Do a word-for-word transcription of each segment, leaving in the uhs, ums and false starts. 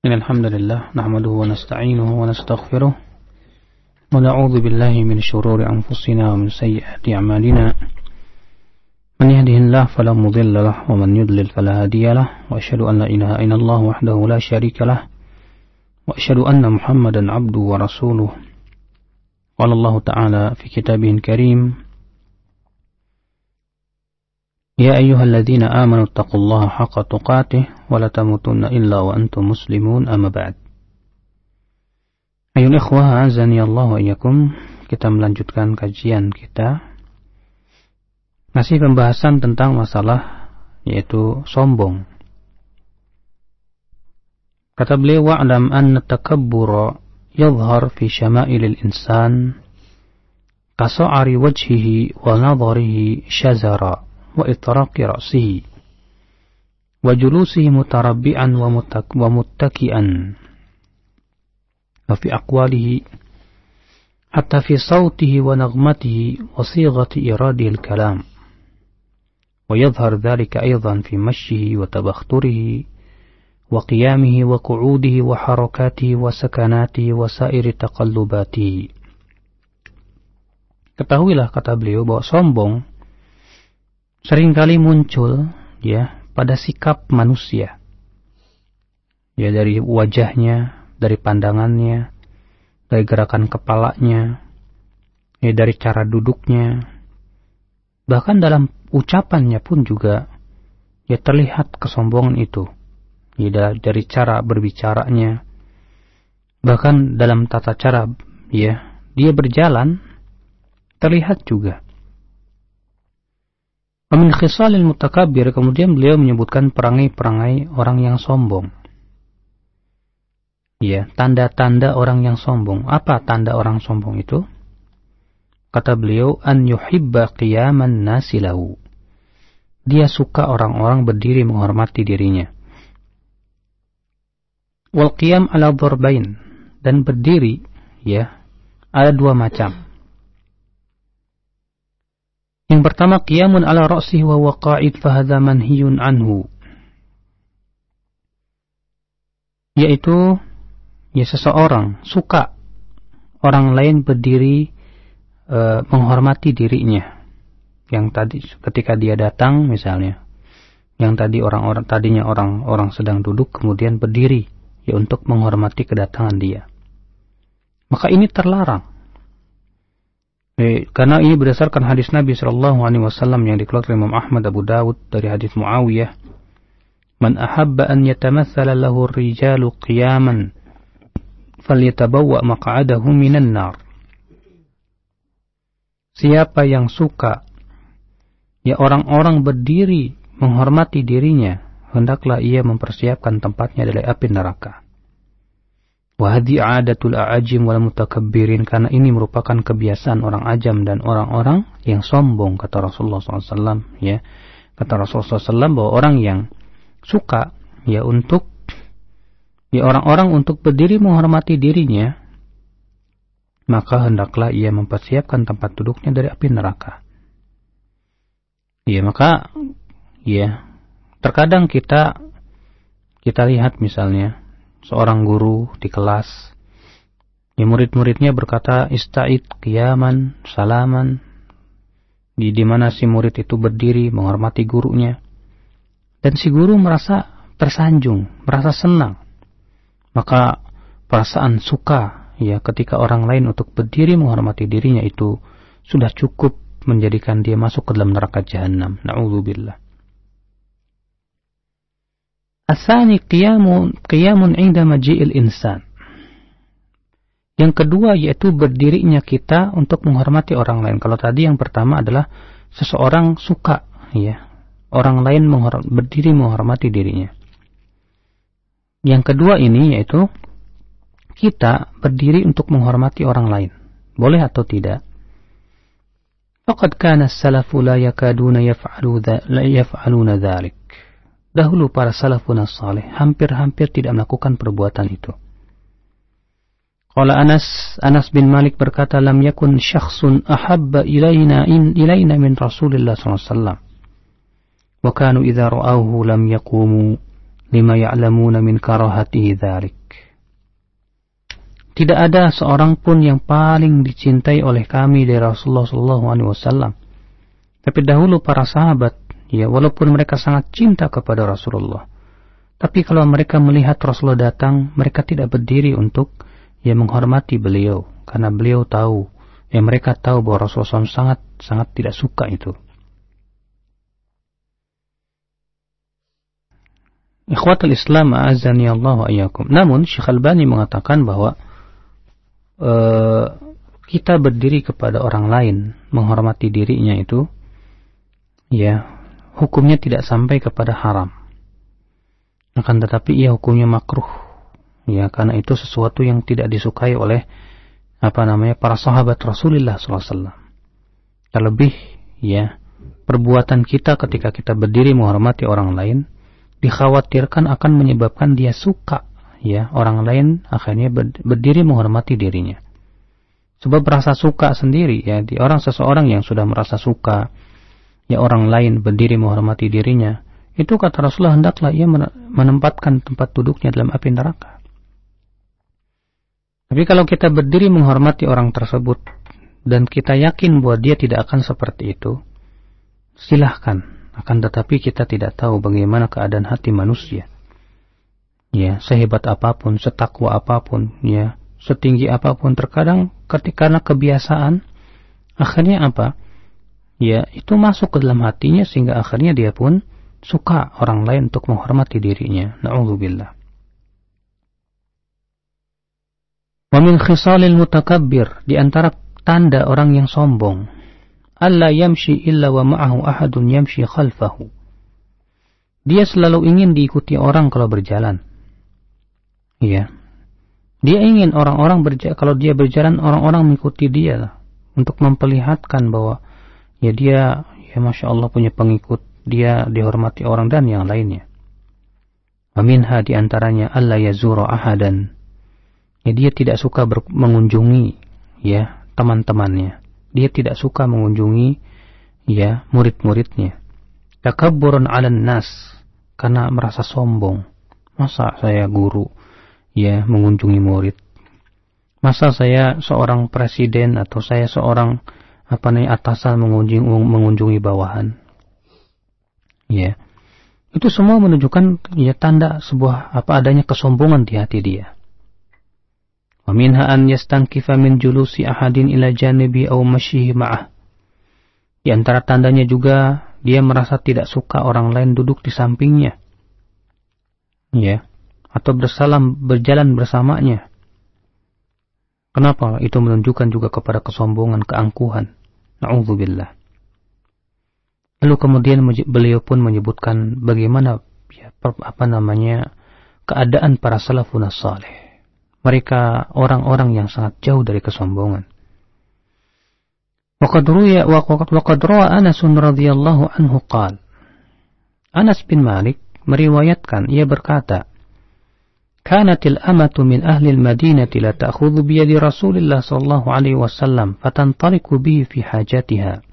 Alhamdulillah, nahmaduhu wa nasta'inuhu wa nastaghfiruh wa na'udzu billahi min shururi anfusina wa min sayyiati a'malina. Man yahdihillahu fala mudilla lahu wa man yudlil fala hadiya lahu wa asyhadu an la ilaha illallah wahdahu la syarika lahu wa asyhadu anna Muhammadan 'abduhu wa rasuluh. Qala Allah Ta'ala fi kitabihil karim: Ya ayyuhalladzina amanu taqullaha haqqa tuqatih wa la tamutunna illa wa antum muslimun, amma ba'd. Ayuhal ikhwah, azani Allah wa iyyakum. Kita melanjutkan kajian kita, masih pembahasan tentang masalah yaitu sombong. Kata beliau, wa'lam anna takabbura yadhhar fi syama'ilil insan kasa'ari wajhihi wa nadharihi syazara wa itraqi ra'sihi wa julusihi mutarabbi'an wa muttaki'an wa fi aqwalihi hatta fi sawtihi wa naghmatihi wa sighati iradihi al-kalam wa yadhhar dhalika aydan fi mashyihi wa tabakhturihi wa qiyamihi wa qu'udihi wa harakatihi wa sakanatihi wa sairi taqallubatihi. Ketahuilah, kata beliau, bahwa sombong seringkali muncul ya pada sikap manusia, ya dari wajahnya, dari pandangannya, dari gerakan kepalanya, ya dari cara duduknya, bahkan dalam ucapannya pun juga ya terlihat kesombongan itu, ya dari cara berbicaranya, bahkan dalam tata cara ya dia berjalan terlihat juga. Min khisalil mutakabbir, kemudian beliau menyebutkan perangai-perangai orang yang sombong. Ya, tanda-tanda orang yang sombong. Apa tanda orang sombong itu? Kata beliau, an yuhibba qiyaman nasi lahu. Dia suka orang-orang berdiri menghormati dirinya. Wal qiyam ala dharbain, dan berdiri ya ada dua macam. Yang pertama, qiyamun ala ra'sihi wa waqa'id fahadha manhiyun anhu. Yaitu ya seseorang suka orang lain berdiri e, menghormati dirinya. Yang tadi ketika dia datang misalnya, yang tadi orang-orang tadinya orang-orang sedang duduk kemudian berdiri ya untuk menghormati kedatangan dia. Maka ini terlarang. Eh, karena ini berdasarkan hadis Nabi Shallallahu Alaihi Wasallam yang dikeluarkan Imam Ahmad, Abu Dawud dari hadis Muawiyah, man ahabba an yatamathala lahu rijalu qiyaman falyatabawwa maq'adahu minan nar. Siapa yang suka ya orang-orang berdiri menghormati dirinya, hendaklah ia mempersiapkan tempatnya dari api neraka. Wa hadhi 'adatul a'ajim wal mutakabbirin, karena ini merupakan kebiasaan orang ajam dan orang-orang yang sombong, kata Rasulullah shallallahu alaihi wasallam ya. Kata Rasulullah shallallahu alaihi wasallam bahwa orang yang suka ya untuk ya orang-orang untuk berdiri menghormati dirinya, maka hendaklah ia mempersiapkan tempat duduknya dari api neraka. Ya, maka ya terkadang kita kita lihat misalnya seorang guru di kelas, ya murid-muridnya berkata ista'id qiyaman salaman, di di mana si murid itu berdiri menghormati gurunya, dan si guru merasa tersanjung, merasa senang. Maka perasaan suka ya ketika orang lain untuk berdiri menghormati dirinya itu sudah cukup menjadikan dia masuk ke dalam neraka jahanam. Na'udzubillah. Asani qiyamun qiyamun 'inda maji'il insan. Yang kedua yaitu berdirinya kita untuk menghormati orang lain. Kalau tadi yang pertama adalah seseorang suka ya orang lain menghormati, berdiri menghormati dirinya. Yang kedua ini yaitu kita berdiri untuk menghormati orang lain. Boleh atau tidak? Faqad kana as-salafu la yakaduna yaf'alu la yaf'aluna dzalik. Dahulu para salafun as-salih hampir-hampir tidak melakukan perbuatan itu. Qala Anas, Anas bin Malik berkata, lam yakun syakhsun ahabba ilaina in ilaina min Rasulillah sallallahu alaihi wasallam. Wa kanu idza ra'awhu lam yaqumu lima ya'lamuna min karahatihi dzalik. Tidak ada seorang pun yang paling dicintai oleh kami dari Rasulullah sallallahu alaihi wasallam. Tapi dahulu para sahabat, ya walaupun mereka sangat cinta kepada Rasulullah, tapi kalau mereka melihat Rasulullah datang, mereka tidak berdiri untuk ya menghormati beliau, karena beliau tahu, ya mereka tahu bahwa Rasulullah sallallahu alaihi wasallam sangat sangat tidak suka itu. Ikhwatul Islam, a'azzani Allah wa iyyakum. Namun Syekh Albani mengatakan bahwa Uh, kita berdiri kepada orang lain, menghormati dirinya itu, ya, hukumnya tidak sampai kepada haram. Akan tetapi ia hukumnya makruh, ya, karena itu sesuatu yang tidak disukai oleh apa namanya para sahabat Rasulullah sallallahu alaihi wasallam. Terlebih, ya, perbuatan kita ketika kita berdiri menghormati orang lain dikhawatirkan akan menyebabkan dia suka. Ya, orang lain akhirnya berdiri menghormati dirinya. Sebab rasa suka sendiri, ya, di orang seseorang yang sudah merasa suka, ya orang lain berdiri menghormati dirinya, itu kata Rasulullah hendaklah ia menempatkan tempat duduknya dalam api neraka. Tapi kalau kita berdiri menghormati orang tersebut dan kita yakin bahwa dia tidak akan seperti itu, silahkan. Akan tetapi kita tidak tahu bagaimana keadaan hati manusia. Ya, sehebat apapun, setakwa apapun, ya, setinggi apapun, terkadang ketika karena kebiasaan, akhirnya apa? Ya, itu masuk ke dalam hatinya sehingga akhirnya dia pun suka orang lain untuk menghormati dirinya. Na'udzubillah. Wa min khisalil mutakabbir, di antara tanda orang yang sombong, alla yamshi illa wa ma'ahu ahadun yamshi khalfahu. Dia selalu ingin diikuti orang kalau berjalan. Iya, dia ingin orang-orang berjalan, kalau dia berjalan orang-orang mengikuti dia lah, untuk memperlihatkan bahwa ya dia, ya masya Allah punya pengikut, dia dihormati orang dan yang lainnya. Wa minha, di antaranya alla yazura ahadan, ya dia tidak suka ber- mengunjungi ya teman-temannya, dia tidak suka mengunjungi ya murid-muridnya. Takabburun 'alan nas, karena merasa sombong. Masa saya guru ya mengunjungi murid? Masa saya seorang presiden atau saya seorang apa nih atasan mengunjungi mengunjungi bawahan? Ya, itu semua menunjukkan ya tanda sebuah apa adanya kesombongan di hati dia. Wa minha an yastankifa min julusi ahadin ila janibi aw mashihi ma'ah. Di antara tandanya juga dia merasa tidak suka orang lain duduk di sampingnya. Ya, atau bersalam berjalan bersamanya. Kenapa? Itu menunjukkan juga kepada kesombongan, keangkuhan. Na'udzubillah. Lalu kemudian beliau pun menyebutkan bagaimana ya, apa namanya keadaan para salafun salih. Mereka orang-orang yang sangat jauh dari kesombongan. Waqad ruya waqad rawa Anas radhiyallahu anhu qala. Anas bin Malik meriwayatkan, ia berkata, Kanatil amatu min ahli al-Madinati la ta'khudhu bi yadi Rasulillah sallallahu alaihi wasallam fatantaliqu bihi fi hajatiha.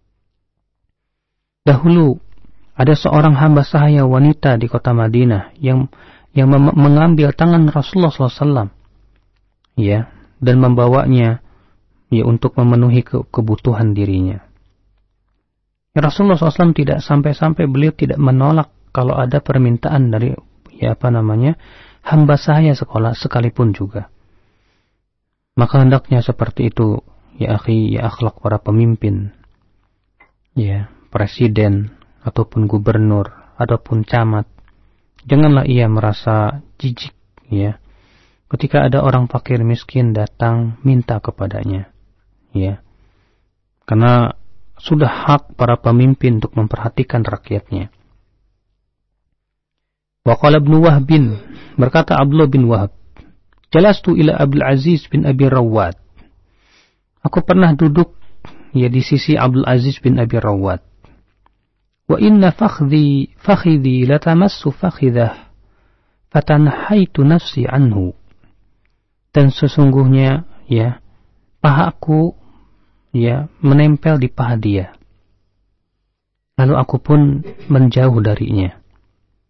Dahulu ada seorang hamba sahaya wanita di kota Madinah yang yang mem- mengambil tangan Rasulullah sallallahu alaihi wasallam, ya, dan membawanya ya untuk memenuhi ke- kebutuhan dirinya. Ya, Rasulullah sallallahu alaihi wasallam tidak sampai-sampai beliau tidak menolak kalau ada permintaan dari ya apa namanya hamba sahaya sekolah sekalipun juga. Maka hendaknya seperti itu, ya akhi, ya akhlak para pemimpin, ya presiden ataupun gubernur ataupun camat. Janganlah ia merasa jijik, ya, ketika ada orang fakir miskin datang minta kepadanya, ya, karena sudah hak para pemimpin untuk memperhatikan rakyatnya. Wa qala Ibnu Wahb, berkata Abdullah bin Wahab, jalastu ila Abdul Aziz bin Abi Rawad. Aku pernah duduk ya di sisi Abdul Aziz bin Abi Rawad. Wa inna fakhdi fakhidi latamassu fakhidah fatanhaitu nafsi anhu. Dan sesungguhnya ya pahaku ya menempel di paha dia. Lalu aku pun menjauh darinya.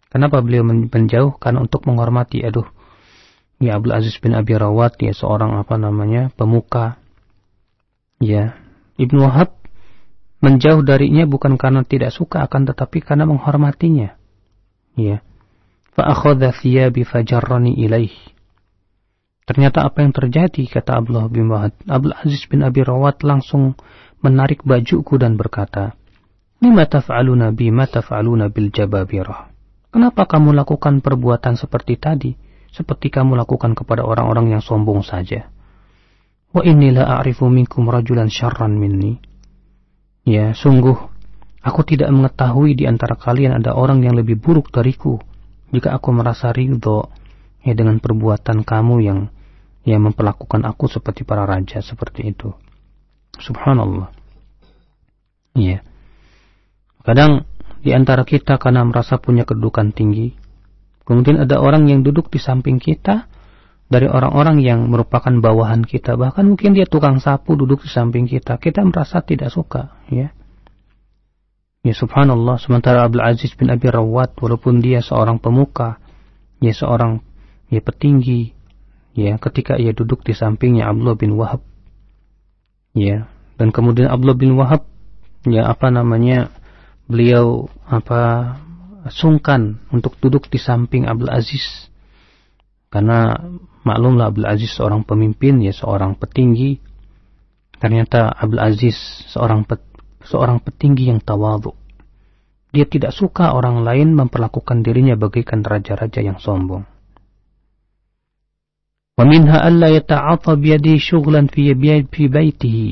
Kenapa beliau menjauh? Karena untuk menghormati, aduh, ya Abdul Aziz bin Abi Rawat, ya seorang apa namanya pemuka. Ya, Ibnu Wahab menjauh darinya bukan karena tidak suka, akan tetapi karena menghormatinya. Ya, fa akhadha thiyabi fajarrani ilaih. Ternyata apa yang terjadi, kata Abdullah bin Wahab, Abdul Aziz bin Abi Rawat langsung menarik bajuku dan berkata, "Lima taf'aluna bima taf'aluna bil jababirah?" Kenapa kamu lakukan perbuatan seperti tadi, seperti kamu lakukan kepada orang-orang yang sombong saja? Wa inni la a'rifu minkum rajulan syarran minni. Ya, sungguh aku tidak mengetahui di antara kalian ada orang yang lebih buruk dariku. Jika aku merasa ridho ya dengan perbuatan kamu yang yang memperlakukan aku seperti para raja seperti itu. Subhanallah. Ya. Kadang di antara kita karena merasa punya kedudukan tinggi, kemudian ada orang yang duduk di samping kita dari orang-orang yang merupakan bawahan kita, bahkan mungkin dia tukang sapu duduk di samping kita, kita merasa tidak suka, ya. Ya subhanallah, sementara Abdul Aziz bin Abi Rawat walaupun dia seorang pemuka, ya seorang ya petinggi, ya ketika ia duduk di sampingnya Abdullah bin Wahab, ya, dan kemudian Abdullah bin Wahab, ya apa namanya, beliau apa sungkan untuk duduk di samping Abdul Aziz karena maklumlah Abdul Aziz seorang pemimpin, ya seorang petinggi. Ternyata Abdul Aziz seorang pet, seorang petinggi yang tawadhu. Dia tidak suka orang lain memperlakukan dirinya bagaikan raja-raja yang sombong. Wa minha alla yata'ata bi yadihi syughlan fi fi baitihi.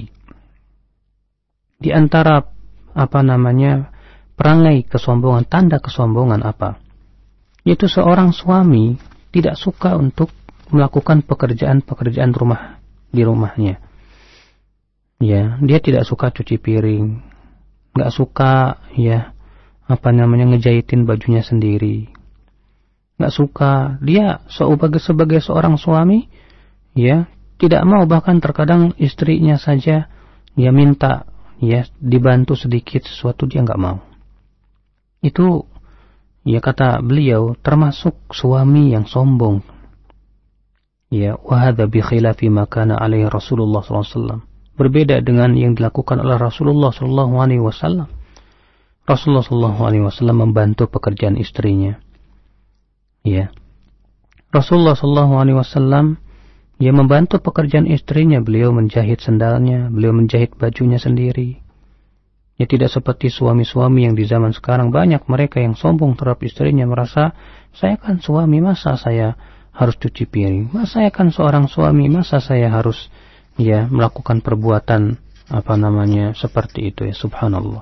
Di antara apa namanya perangai kesombongan, tanda kesombongan apa? Yaitu seorang suami tidak suka untuk melakukan pekerjaan-pekerjaan rumah di rumahnya. Ya, dia tidak suka cuci piring, nggak suka ya apa namanya ngejahitin bajunya sendiri, nggak suka. Dia sebagai sebagai seorang suami, ya tidak mau, bahkan terkadang istrinya saja dia minta ya dibantu sedikit sesuatu dia nggak mau. Itu ya kata beliau termasuk suami yang sombong. Ya, wa hadza bi khilafi ma kana alaihi Rasulullah sallallahu alaihi wasallam. Berbeda dengan yang dilakukan oleh Rasulullah sallallahu alaihi wasallam. Rasulullah sallallahu alaihi wasallam membantu pekerjaan istrinya. Ya. Rasulullah sallallahu alaihi wasallam ya membantu pekerjaan istrinya, beliau menjahit sendalnya, beliau menjahit bajunya sendiri. Ya tidak seperti suami-suami yang di zaman sekarang, banyak mereka yang sombong terhadap istrinya, merasa saya kan suami, masa saya harus cuci piring, masa saya kan seorang suami, masa saya harus ya melakukan perbuatan apa namanya seperti itu, ya subhanallah.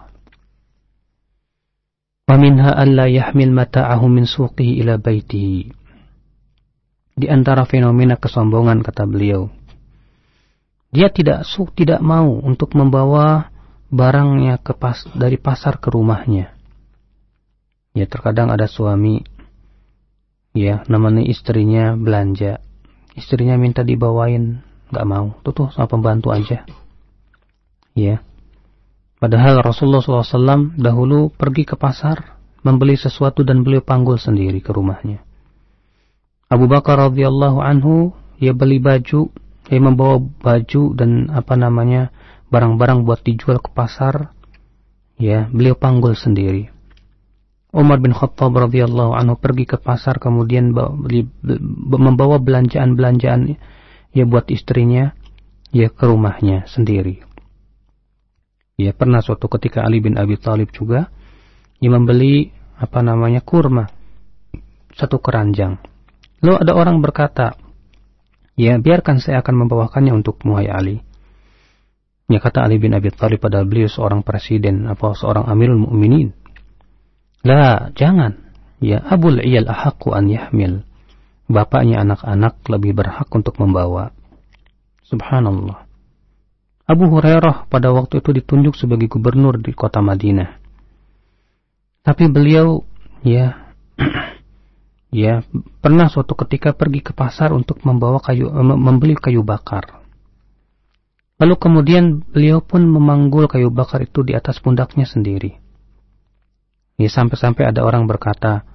Wa minha alla yahmil mata'ahu min suqihi ila baitihi. Di antara fenomena kesombongan kata beliau, dia tidak su tidak mau untuk membawa barangnya ke pas, dari pasar ke rumahnya. Ya terkadang ada suami ya namanya istrinya belanja, istrinya minta dibawain, nggak mau, tuh tuh sama pembantu aja. Ya, padahal Rasulullah shallallahu alaihi wasallam dahulu pergi ke pasar membeli sesuatu dan beliau panggul sendiri ke rumahnya. Abu Bakar radhiyallahu anhu ya beli baju, dia membawa baju dan apa namanya barang-barang buat dijual ke pasar, ya beliau panggul sendiri. Umar bin Khattab radhiyallahu anhu pergi ke pasar kemudian beli, membawa belanjaan-belanjaan ya buat istrinya ya ke rumahnya sendiri. Ya pernah suatu ketika Ali bin Abi Thalib juga ya membeli apa namanya kurma satu keranjang. Lalu ada orang berkata, ya biarkan saya akan membawakannya untukmu hai Ali. Ya kata Ali bin Abi Thalib, padahal beliau seorang presiden apa seorang Amirul Mukminin. Lah, jangan. Ya Abul Iyal ahaqqu an yahmil. Bapaknya anak-anak lebih berhak untuk membawa. Subhanallah. Abu Hurairah pada waktu itu ditunjuk sebagai gubernur di kota Madinah. Tapi beliau ya ya pernah suatu ketika pergi ke pasar untuk membawa kayu membeli kayu bakar. Lalu kemudian beliau pun memanggul kayu bakar itu di atas pundaknya sendiri. Ya sampai-sampai ada orang berkata,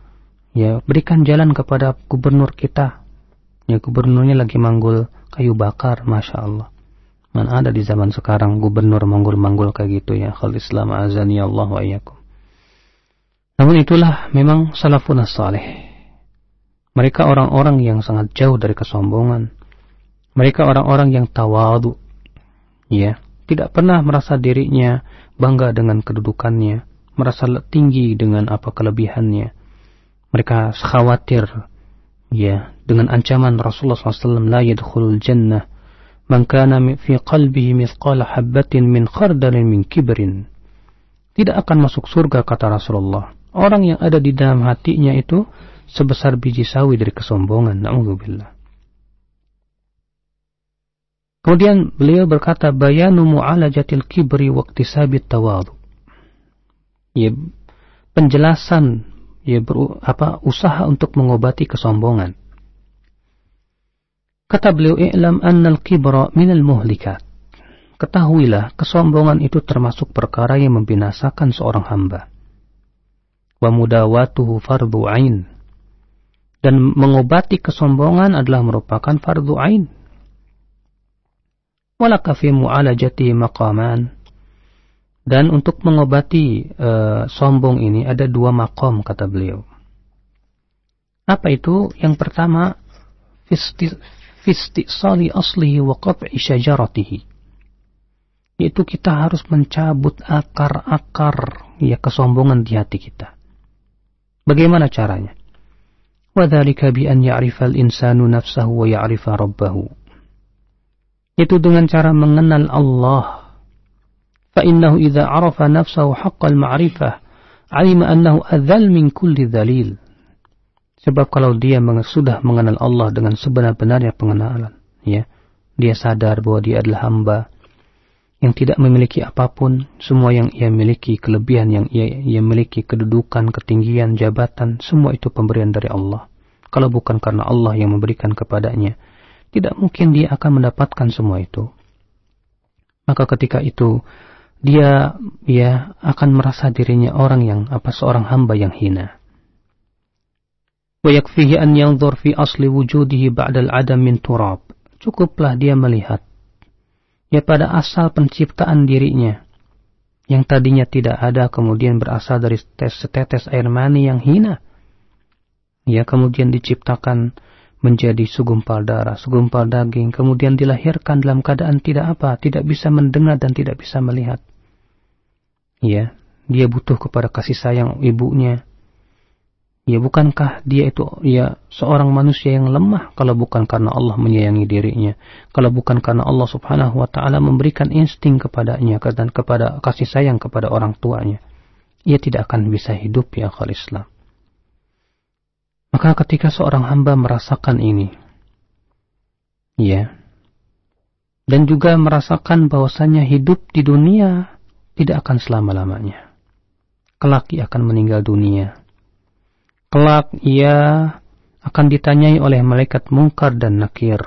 Ya, berikan jalan kepada gubernur kita. Ya, gubernurnya lagi manggul kayu bakar, Masya Allah. Mana ada di zaman sekarang gubernur manggul-manggul kayak gitu ya. Khal Islam azani Allah wa iyyakum. Namun itulah memang salafun as-salih. Mereka orang-orang yang sangat jauh dari kesombongan. Mereka orang-orang yang tawadu. Ya, tidak pernah merasa dirinya bangga dengan kedudukannya, merasa tinggi dengan apa kelebihannya. Mereka khawatir ya dengan ancaman Rasulullah shallallahu alaihi wasallam, la yadkhulul jannah man kana fi qalbihi mithqala habbatin min khardalin min kibrin. Tidak akan masuk surga, kata Rasulullah, orang yang ada di dalam hatinya itu sebesar biji sawi dari kesombongan. Na'udzubillah. Kemudian beliau berkata, bayanu mu'alajatil kibri waqtisabit tawadhu. Ya, penjelasan ya ber, apa usaha untuk mengobati kesombongan. Kata beliau, i'lam annal kibra minal muhlikat. Ketahuilah, kesombongan itu termasuk perkara yang membinasakan seorang hamba. Wa mudawatuhu fardhu ain. Dan mengobati kesombongan adalah merupakan fardhu ain. Walaka fi mu'alajati maqaman. Dan untuk mengobati uh, sombong ini ada dua maqam, kata beliau. Apa itu? Yang pertama, fistisali aslihi wa qat'i syajaratihi. Yaitu kita harus mencabut akar-akar ya kesombongan di hati kita. Bagaimana caranya? Wa dzalika bi an ya'rifa al-insanu nafsahu wa ya'rifa rabbahu. Itu dengan cara mengenal Allah. Fa innahu idza 'arafa nafsahu haqqal ma'rifah 'alima annahu adzal min kulli dzalil. Sebab kalau dia sudah mengenal Allah dengan sebenar-benarnya pengenalan, ya, dia sadar bahwa dia adalah hamba yang tidak memiliki apapun, semua yang ia miliki, kelebihan yang ia, ia miliki, kedudukan, ketinggian, jabatan, semua itu pemberian dari Allah. Kalau bukan karena Allah yang memberikan kepadanya, tidak mungkin dia akan mendapatkan semua itu. Maka ketika itu dia ya akan merasa dirinya orang yang apa seorang hamba yang hina. وَيَكْفِهِ أَنْ يَنْظُرْ فِي أَصْلِ وُجُودِهِ بَعْدَ الْعَدَمْ مِنْ تُرَابٍ. Cukuplah dia melihat ya pada asal penciptaan dirinya yang tadinya tidak ada, kemudian berasal dari setetes air mani yang hina. Ya, kemudian diciptakan menjadi segumpal darah, segumpal daging, kemudian dilahirkan dalam keadaan tidak apa, tidak bisa mendengar dan tidak bisa melihat. Ya, dia butuh kepada kasih sayang ibunya. Ya, bukankah dia itu ya seorang manusia yang lemah kalau bukan karena Allah menyayangi dirinya, kalau bukan karena Allah Subhanahu wa taala memberikan insting kepadanya dan kepada kasih sayang kepada orang tuanya, ia tidak akan bisa hidup ya akhal Islam. Maka ketika seorang hamba merasakan ini, ya, dan juga merasakan bahwasanya hidup di dunia tidak akan selama-lamanya, kelak ia akan meninggal dunia. Kelak ia akan ditanyai oleh malaikat Munkar dan Nakir.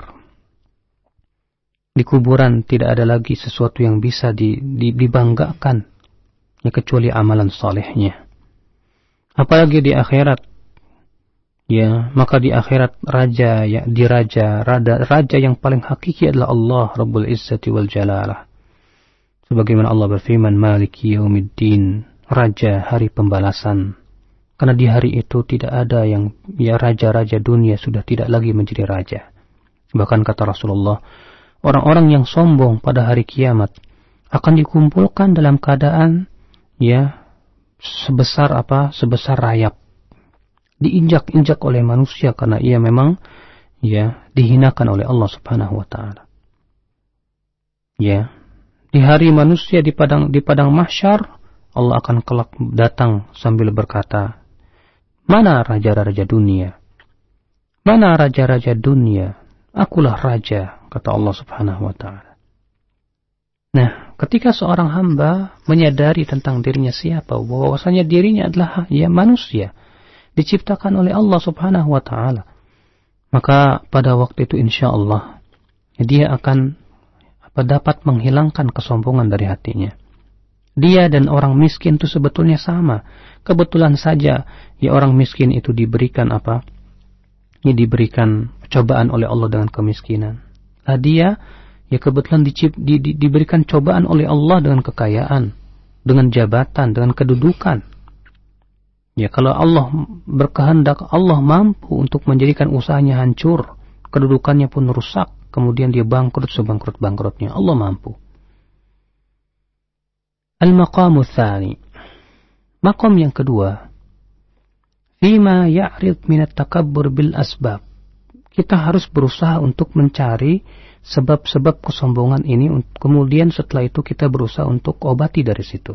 Di kuburan tidak ada lagi sesuatu yang bisa di, di, dibanggakan ya, kecuali amalan salehnya. Apalagi di akhirat, ya, maka di akhirat raja ya di raja raja, raja yang paling hakiki adalah Allah Rabbul Izzati wal Jalalah. Sebagaimana Allah berfirman, Maliki Yaumiddin, raja hari pembalasan. Karena di hari itu tidak ada yang ya raja-raja dunia sudah tidak lagi menjadi raja. Bahkan kata Rasulullah, orang-orang yang sombong pada hari kiamat akan dikumpulkan dalam keadaan ya sebesar apa? Sebesar rayap. Diinjak-injak oleh manusia karena ia memang ya dihinakan oleh Allah Subhanahu wa taala. Ya, di hari manusia di padang di padang mahsyar, Allah akan kelak datang sambil berkata, mana raja-raja dunia? Mana raja-raja dunia? Akulah raja, kata Allah Subhanahu wa taala. Nah, ketika seorang hamba menyadari tentang dirinya siapa, bahwasanya dirinya adalah ya manusia, diciptakan oleh Allah Subhanahu wa taala, maka pada waktu itu insyaallah dia akan apa dapat menghilangkan kesombongan dari hatinya. Dia dan orang miskin itu sebetulnya sama. Kebetulan saja ya orang miskin itu diberikan apa? Ya diberikan cobaan oleh Allah dengan kemiskinan. Nah dia ya kebetulan dicip, di, di, diberikan cobaan oleh Allah dengan kekayaan, dengan jabatan, dengan kedudukan. Ya kalau Allah berkehendak, Allah mampu untuk menjadikan usahanya hancur, kedudukannya pun rusak, kemudian dia bangkrut sebangkrut-bangkrutnya. Allah mampu. Al-maqamu tsani. Maqam yang kedua. Fima ya'rid min at-takabbur bil asbab. Kita harus berusaha untuk mencari sebab-sebab kesombongan ini, kemudian setelah itu kita berusaha untuk obati dari situ.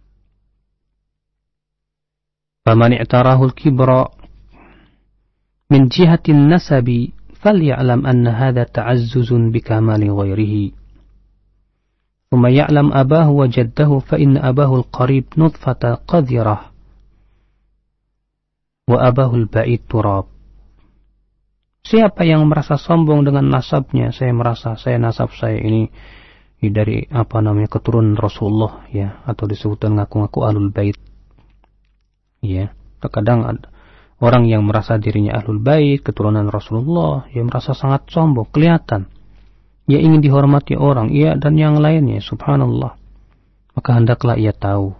Faman i'tarahu al-kibra min jihati an-nasabi falyalam anna hadha ta'azzuzun bikamali ghairihi. Thumma ya'lam abahu wa jaddahu fa inna abahu al-qarib nutfata qadhirah wa abahu al-ba'id turab. Siapa yang merasa sombong dengan nasabnya, saya merasa saya nasab saya ini dari apa namanya keturunan Rasulullah ya, atau disebutkan ngaku-ngaku ahlul bait. Ya, terkadang ada orang yang merasa dirinya ahlul bait, keturunan Rasulullah, yang merasa sangat sombong, kelihatan. Ia ingin dihormati orang, ia dan yang lainnya, subhanallah. Maka hendaklah ia tahu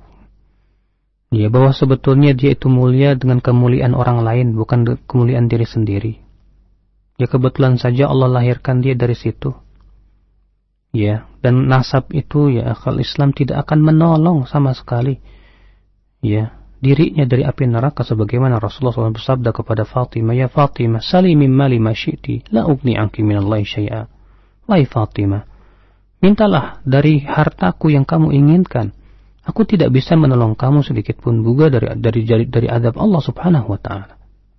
ya bahwa sebetulnya dia itu mulia dengan kemuliaan orang lain, bukan kemuliaan diri sendiri. Ya kebetulan saja Allah lahirkan dia dari situ. Ya, dan nasab itu ya akal Islam tidak akan menolong sama sekali. Ya, dirinya dari api neraka sebagaimana Rasulullah shallallahu alaihi wasallam bersabda kepada Fatimah, "Ya Fatimah, sali min mali ma syi'ti, la ugni anki minallahi syai'a." Wahai Fatimah, mintalah dari hartaku yang kamu inginkan. Aku tidak bisa menolong kamu sedikit pun juga dari dari dari, dari azab Allah Subhanahu wa taala.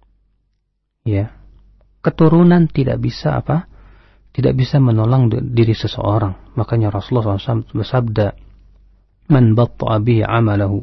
Ya. Keturunan tidak bisa apa? Tidak bisa menolong diri seseorang. Makanya Rasulullah shallallahu alaihi wasallam bersabda, "Man batta'a bihi 'amalahu."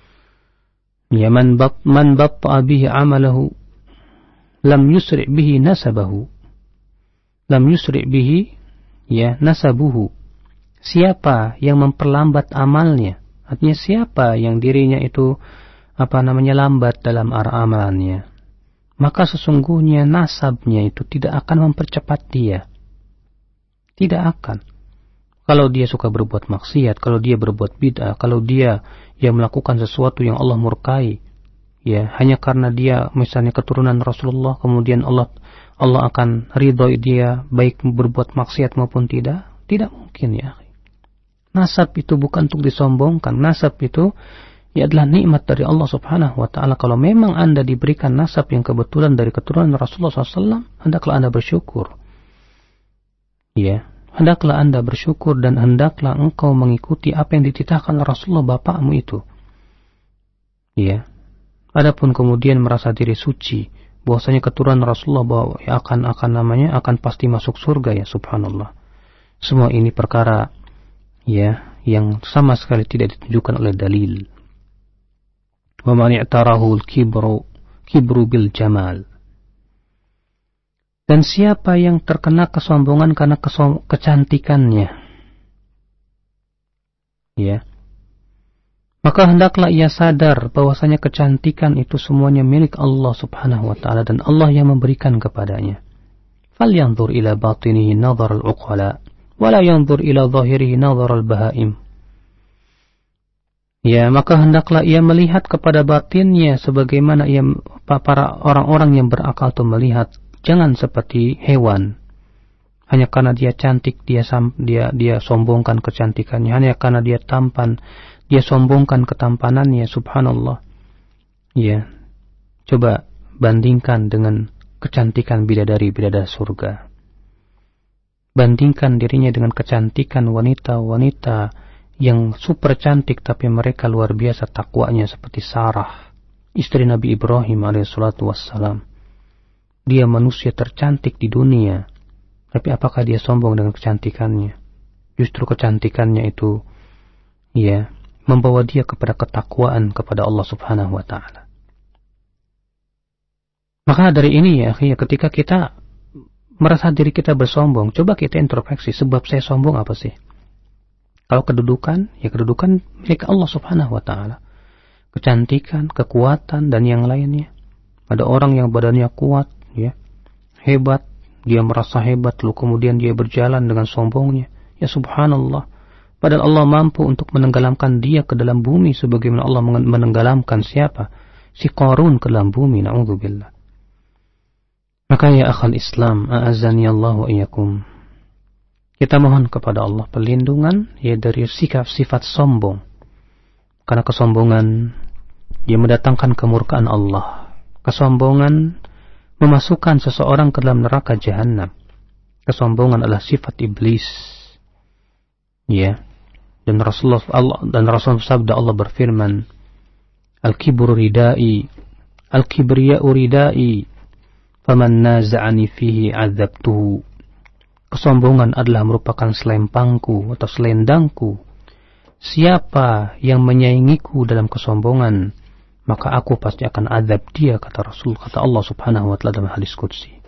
Ya man bat man batta'a bihi 'amalahu lam yusri' bihi nasabahu. Lam yusri' bihi ya nasabuhu. Siapa yang memperlambat amalnya? Artinya siapa yang dirinya itu apa namanya lambat dalam amalannya? Maka sesungguhnya nasabnya itu tidak akan mempercepat dia. Tidak akan. Kalau dia suka berbuat maksiat, kalau dia berbuat bid'ah, kalau dia yang melakukan sesuatu yang Allah murkai, ya hanya karena dia misalnya keturunan Rasulullah, kemudian Allah Allah akan ridhoi dia baik berbuat maksiat maupun tidak, tidak mungkin ya. Nasab itu bukan untuk disombongkan. Nasab itu ia adalah nikmat dari Allah Subhanahu wa taala. Kalau memang Anda diberikan nasab yang kebetulan dari keturunan Rasulullah shallallahu alaihi wasallam, hendaklah Anda bersyukur. Ya, hendaklah Anda bersyukur dan hendaklah engkau mengikuti apa yang dititahkan Rasulullah bapakmu itu. Ya. Adapun kemudian merasa diri suci, bahwasanya keturunan Rasulullah bahwa ya akan akan namanya akan pasti masuk surga ya, subhanallah. Semua ini perkara ya yang sama sekali tidak ditunjukkan oleh dalil. Wa man i'tarahu al-kibru kibru bil jamal. Dan siapa yang terkena kesombongan karena kesom- kecantikannya, ya, maka hendaklah ia sadar bahwasanya kecantikan itu semuanya milik Allah Subhanahu wa taala dan Allah yang memberikan kepadanya. Falyanzur ila batinihi nazar al-uqala wa la yanzur ila zahirihi nazar al-bahaim. Ya, maka hendaklah ia melihat kepada batinnya sebagaimana ia para orang-orang yang berakal itu melihat. Jangan seperti hewan. Hanya karena dia cantik dia dia dia sombongkan kecantikannya. Hanya karena dia tampan dia sombongkan ketampanannya. Subhanallah. Ya. Coba bandingkan dengan kecantikan bidadari-bidadari surga. Bandingkan dirinya dengan kecantikan wanita-wanita yang super cantik tapi mereka luar biasa takwanya seperti Sarah, istri Nabi Ibrahim alaihissalatu wassalam. Dia manusia tercantik di dunia, tapi apakah dia sombong dengan kecantikannya? Justru kecantikannya itu ya membawa dia kepada ketakwaan kepada Allah Subhanahu wa taala. Maka dari ini ya, ketika kita merasa diri kita bersombong, coba kita introspeksi, sebab saya sombong apa sih? Kalau kedudukan, ya kedudukan milik Allah Subhanahu wa taala. Kecantikan, kekuatan dan yang lainnya. Ada orang yang badannya kuat, ya, hebat, dia merasa hebat, lalu kemudian dia berjalan dengan sombongnya. Ya subhanallah. Padahal Allah mampu untuk menenggelamkan dia ke dalam bumi sebagaimana Allah menenggelamkan siapa? Si Qarun ke dalam bumi, na'udzubillah. Maka ya akhal Islam, a'azani Allah wa iyyakum. Kita mohon kepada Allah perlindungan ya dari sikap sifat sombong. Karena kesombongan dia mendatangkan kemurkaan Allah. Kesombongan memasukkan seseorang ke dalam neraka jahanam. Kesombongan adalah sifat iblis. Ya. Dan Rasulullah Allah dan Rasulullah sabda Allah berfirman, Al-kibru ridai, al-kibriya'u ridai, faman naza'ani fihi 'adzabtuhu. Kesombongan adalah merupakan selempangku atau selendangku. Siapa yang menyaingiku dalam kesombongan, maka aku pasti akan azab dia, kata Rasul, kata Allah Subhanahu wa taala dalam hadis qudsi.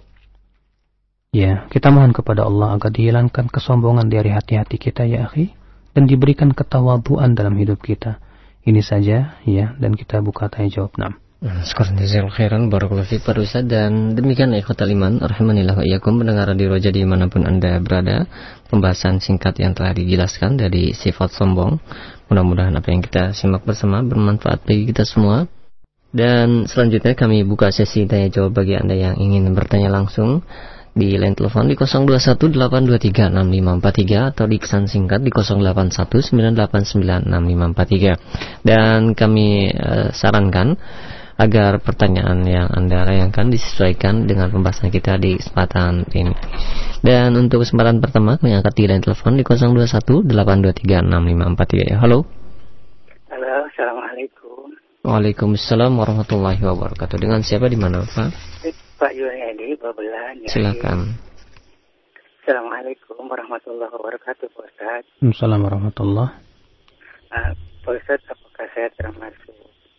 Ya, kita mohon kepada Allah agar dihilangkan kesombongan dari hati-hati kita ya akhi, dan diberikan ketawaduan dalam hidup kita. Ini saja ya, dan kita buka tanya jawab. Naam. Sekarang jazakallahu khairan barakallahu fiik Pak Ustaz, dan demikian ikhwatal iman rahimanillah wa iyyakum pendengar Radio Roja dimanapun Anda berada, pembahasan singkat yang telah dijelaskan dari sifat sombong. Mudah-mudahan apa yang kita simak bersama bermanfaat bagi kita semua. Dan selanjutnya kami buka sesi tanya jawab bagi Anda yang ingin bertanya langsung di line telepon di nol dua satu delapan dua tiga enam lima empat tiga atau di pesan singkat di nol delapan satu sembilan delapan sembilan enam lima empat tiga. Dan kami uh, sarankan agar pertanyaan yang Anda layangkan disesuaikan dengan pembahasan kita di kesempatan ini. Dan untuk kesempatan pertama kami angkat di line telepon di nol dua satu delapan dua tiga enam lima empat tiga. Halo. Halo, assalamualaikum. Waalaikumsalam warahmatullahi wabarakatuh. Dengan siapa di mana, Pak? Pak Yunedi, Babelan. Silakan. Assalamualaikum warahmatullahi wabarakatuh, Pak Ustaz. Assalamualaikum warahmatullahi. Uh, Pak Ustaz, apakah saya termasuk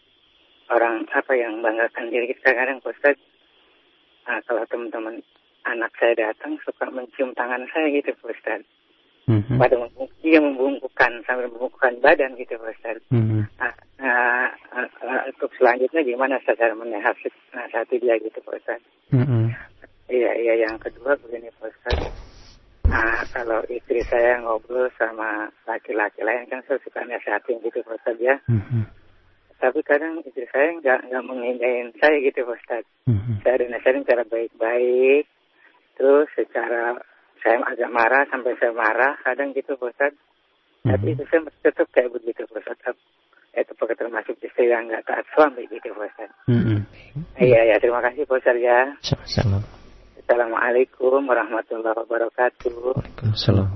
orang apa yang banggakan diri kita kadang, Pak Ustaz? Uh, kalau teman-teman anak saya datang suka mencium tangan saya gitu, Pak Ustaz. Mm-hmm. Pada membung- dia membungkukkan sambil membungkukkan badan gitu, Pak Ustaz. Mm-hmm. Uh, uh, uh, uh, untuk selanjutnya gimana cara menasihati dia gitu, Pak Ustaz? Mm-hmm. Iya, iya. Yang kedua begini, Pak Ustaz. Uh, kalau istri saya ngobrol sama laki-laki lain kan saya suka nasihatin gitu, Pak Ustaz ya. Mm-hmm. Tapi kadang istri saya nggak nggak mengindahin saya gitu, Pak Ustaz. Mm-hmm. Saya dinasihatin secara baik-baik, terus secara saya agak marah sampai saya marah kadang gitu, Pak Ustaz. Mm-hmm. Tapi itu saya tetap kayak begitu, Pak Ustaz. Itu pakai termasuk istri yang nggak taat suami gitu, Pak Ustaz. Mm-hmm. Iya, ya, terima kasih, Pak Ustaz ya. Sama-sama. Assalamualaikum warahmatullahi wabarakatuh. Waalaikumsalam.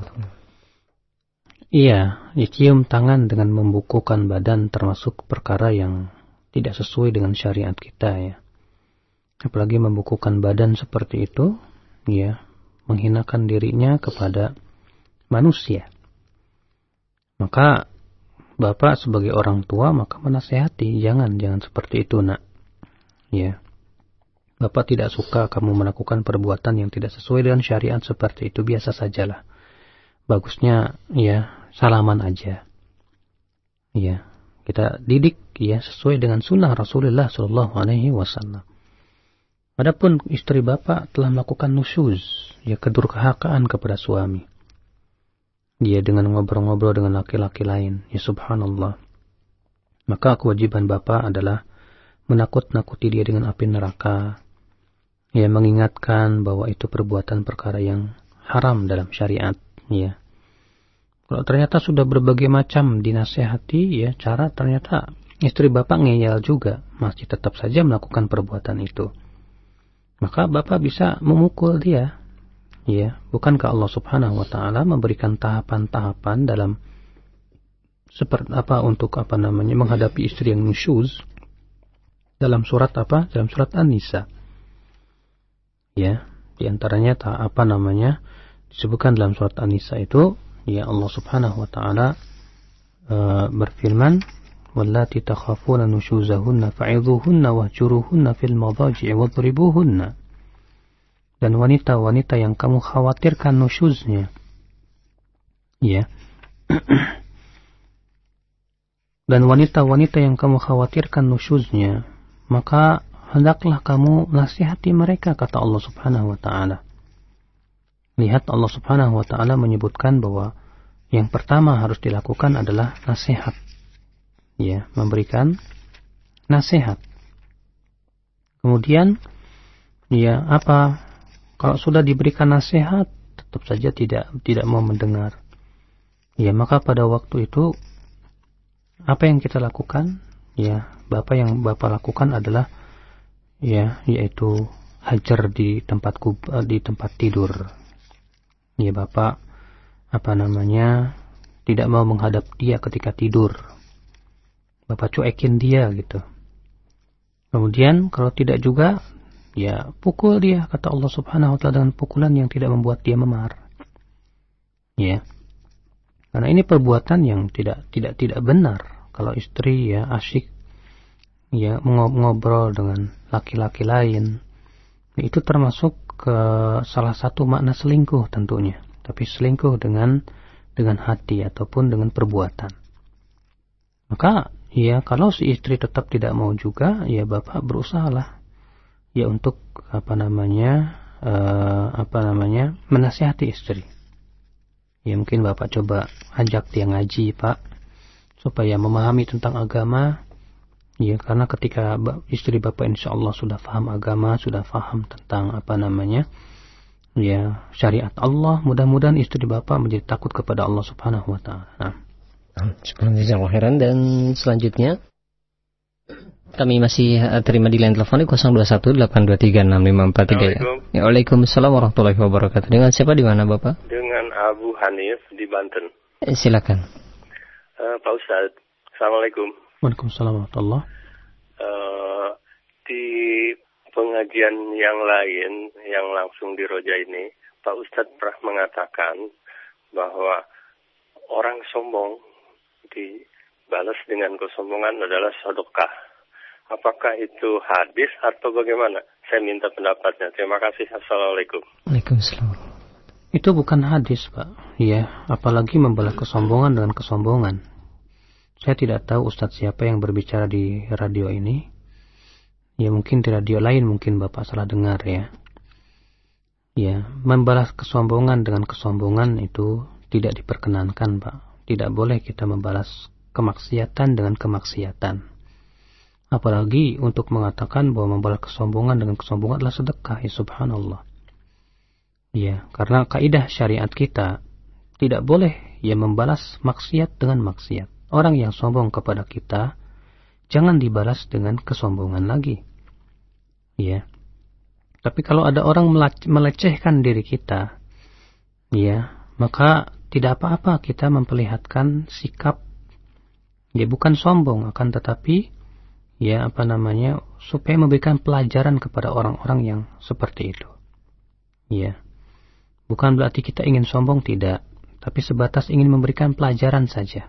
Iya, cium tangan dengan membukukan badan termasuk perkara yang tidak sesuai dengan syariat kita ya. Apalagi membukukan badan seperti itu, ya, menghinakan dirinya kepada manusia. Maka Bapak sebagai orang tua maka menasehati, jangan jangan seperti itu, Nak. Ya. Bapak tidak suka kamu melakukan perbuatan yang tidak sesuai dengan syariat seperti itu, biasa sajalah. Bagusnya ya salaman aja. Ya, kita didik ya sesuai dengan sunnah Rasulullah Shallallahu Alaihi Wasallam. Adapun istri Bapak telah melakukan nusyuz, ya kedurhakaan kepada suami. Dia dengan ngobrol-ngobrol dengan laki-laki lain, ya subhanallah. Maka kewajiban Bapak adalah menakut-nakuti dia dengan api neraka. Ya, mengingatkan bahwa itu perbuatan perkara yang haram dalam syariat, ya. Kalau ternyata sudah berbagai macam dinasehati, ya, cara ternyata istri Bapak ngeyel juga, masih tetap saja melakukan perbuatan itu. Maka Bapak bisa memukul dia. Ya, bukankah Allah Subhanahu wa taala memberikan tahapan-tahapan dalam seperti apa untuk apa namanya menghadapi istri yang nusyuz dalam surat apa? Dalam surat An-Nisa. Ya, di antaranya ta, apa namanya disebutkan dalam surat An-Nisa itu, ya Allah Subhanahu wa taala uh, berfirman, "Wallati takhafuna nusyuzahunna fa'idhuhunna wahjuruhunna fil madaji'i wadribuhunna." Dan wanita-wanita yang kamu khawatirkan nusyuznya, ya, dan wanita-wanita yang kamu khawatirkan nusyuznya, maka hendaklah kamu nasihati mereka, kata Allah Subhanahu wa taala. Lihat, Allah Subhanahu wa taala menyebutkan bahwa yang pertama harus dilakukan adalah nasihat. Ya, memberikan nasihat. Kemudian ya apa? Kalau sudah diberikan nasihat tetap saja tidak tidak mau mendengar. Ya, maka pada waktu itu apa yang kita lakukan? Ya, Bapak yang Bapak lakukan adalah ya, yaitu hajar di tempat kub, di tempat tidur. Ya, Bapak apa namanya? Tidak mau menghadap dia ketika tidur. Bapak cuekin dia gitu. Kemudian kalau tidak juga, ya pukul dia, kata Allah Subhanahu wa taala, dengan pukulan yang tidak membuat dia memar. Ya. Karena ini perbuatan yang tidak tidak tidak benar. Kalau istri ya asyik ya ngobrol dengan laki-laki lain, itu termasuk ke salah satu makna selingkuh tentunya. Tapi selingkuh dengan dengan hati ataupun dengan perbuatan. Maka ya kalau si istri tetap tidak mau juga, ya Bapak berusahalah ya untuk apa namanya uh, apa namanya menasihati istri. Ya mungkin Bapak coba ajak dia ngaji, Pak, supaya memahami tentang agama. Ya, karena ketika istri Bapak insya Allah sudah paham agama, sudah paham tentang apa namanya ya syariat Allah, mudah-mudahan istri Bapak menjadi takut kepada Allah Subhanahu wa taala. Nah. Jazakallahu dan selanjutnya kami masih terima di line telepon nol dua satu delapan dua tiga enam lima empat tiga. Ya. Waalaikumsalam warahmatullahi wabarakatuh. Dengan siapa di mana, Bapak? Dengan Abu Hanif di Banten. Eh, silakan. Uh, Pak Ustadz, Assalamualaikum. Waalaikumsalam warahmatullahi. Uh, di pengajian yang lain yang langsung di Roja ini, Pak Ustadz pernah mengatakan bahwa orang sombong dibalas dengan kesombongan adalah sedekah. Apakah itu hadis atau bagaimana? Saya minta pendapatnya. Terima kasih. Assalamualaikum. Waalaikumsalam. Itu bukan hadis, Pak. Ya, apalagi membalas kesombongan dengan kesombongan. Saya tidak tahu Ustadz siapa yang berbicara di radio ini. Ya, mungkin di radio lain mungkin Bapak salah dengar ya. Ya, membalas kesombongan dengan kesombongan itu tidak diperkenankan, Pak. Tidak boleh kita membalas kemaksiatan dengan kemaksiatan. Apalagi untuk mengatakan bahwa membalas kesombongan dengan kesombongan adalah sedekah, ya subhanallah. Ya, karena kaidah syariat kita tidak boleh ya membalas maksiat dengan maksiat. Orang yang sombong kepada kita jangan dibalas dengan kesombongan lagi. Ya. Tapi kalau ada orang melecehkan diri kita, ya, maka tidak apa-apa kita memperlihatkan sikap ya bukan sombong, akan tetapi ya apa namanya supaya memberikan pelajaran kepada orang-orang yang seperti itu. Ya. Bukan berarti kita ingin sombong, tidak, tapi sebatas ingin memberikan pelajaran saja.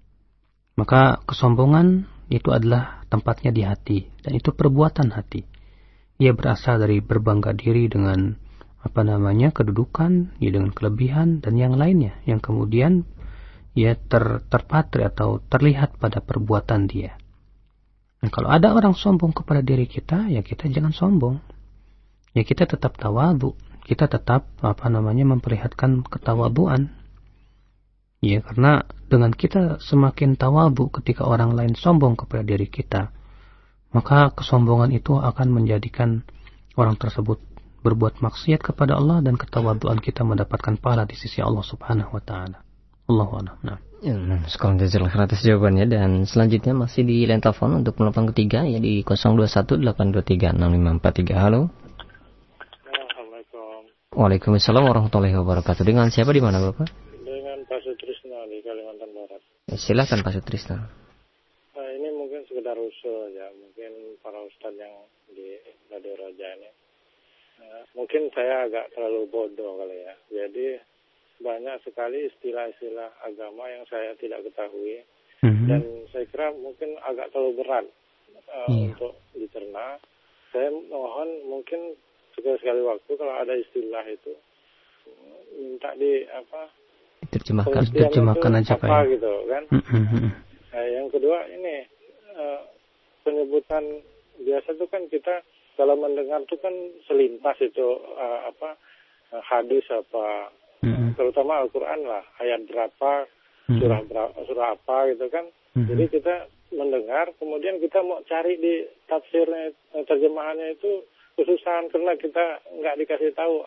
Maka kesombongan itu adalah tempatnya di hati, dan itu perbuatan hati. Ia berasal dari berbangga diri dengan apa namanya kedudukan, ya dengan kelebihan dan yang lainnya, yang kemudian ia ter, terpatri atau terlihat pada perbuatan dia. Nah, kalau ada orang sombong kepada diri kita, ya kita jangan sombong. Ya kita tetap tawadhu, kita tetap apa namanya memperlihatkan ketawaduan. Ya, karena dengan kita semakin tawadhu ketika orang lain sombong kepada diri kita, maka kesombongan itu akan menjadikan orang tersebut berbuat maksiat kepada Allah dan ketawaduan kita mendapatkan pahala di sisi Allah Subhanahu wa taala. Allahu a'lam. Nah. Ya, sekolah jazakallahu atas jawabannya, dan selanjutnya masih di line telepon untuk penelpon ketiga ya di nol dua satu delapan dua tiga enam lima empat tiga. Halo. Assalamualaikum. Waalaikumsalam warahmatullahi wabarakatuh. Dengan siapa di mana, Bapak? Dengan Pak Sutrisno di Kalimantan Barat. Ya, silakan Pak Sutrisno. Nah, ini mungkin sekedar usul ya, mungkin para ustadz yang di Radio Raja ini. Nah, mungkin saya agak terlalu bodoh kali ya. Jadi banyak sekali istilah-istilah agama yang saya tidak ketahui, mm-hmm. dan saya kira mungkin agak terlalu berat uh, yeah. untuk dicerna. Saya mohon mungkin sekali-sekali waktu kalau ada istilah itu minta di apa Diterjemahkan. Diterjemahkan aja apa kayak gitu kan. Mm-hmm. Nah, yang kedua ini uh, penyebutan biasa itu kan kita kalau mendengar itu kan selintas itu uh, apa uh, hadis apa mm-hmm. terutama Al-Quran lah, ayat berapa, mm-hmm. surah berapa, surah apa gitu kan. Mm-hmm. Jadi kita mendengar, kemudian kita mau cari di tafsirnya, terjemahannya itu kesusahan karena kita nggak dikasih tahu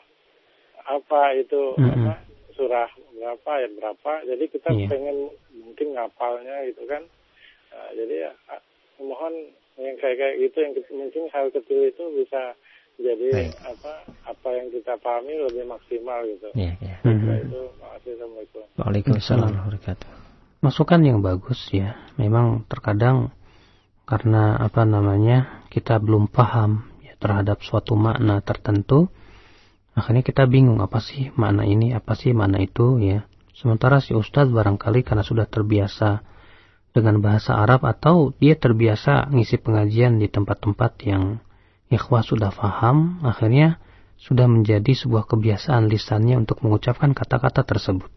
apa itu mm-hmm. apa surah berapa, ayat berapa. Jadi kita yeah. pengen mungkin ngapalnya gitu kan. Uh, jadi ya mohon yang kayak kayak gitu, yang mungkin hal kecil itu bisa jadi Baik. apa apa yang kita pahami lebih maksimal gitu. Iya, iya. Nah, itu Assalamualaikum. Waalaikumsalam warahmatullahi wabarakatuh. Masukan yang bagus ya. Memang terkadang karena apa namanya kita belum paham ya, terhadap suatu makna tertentu, akhirnya kita bingung apa sih makna ini, apa sih makna itu ya. Sementara si ustadz barangkali karena sudah terbiasa dengan bahasa Arab atau dia terbiasa ngisi pengajian di tempat-tempat yang ikhwah sudah faham, akhirnya sudah menjadi sebuah kebiasaan lisannya untuk mengucapkan kata-kata tersebut.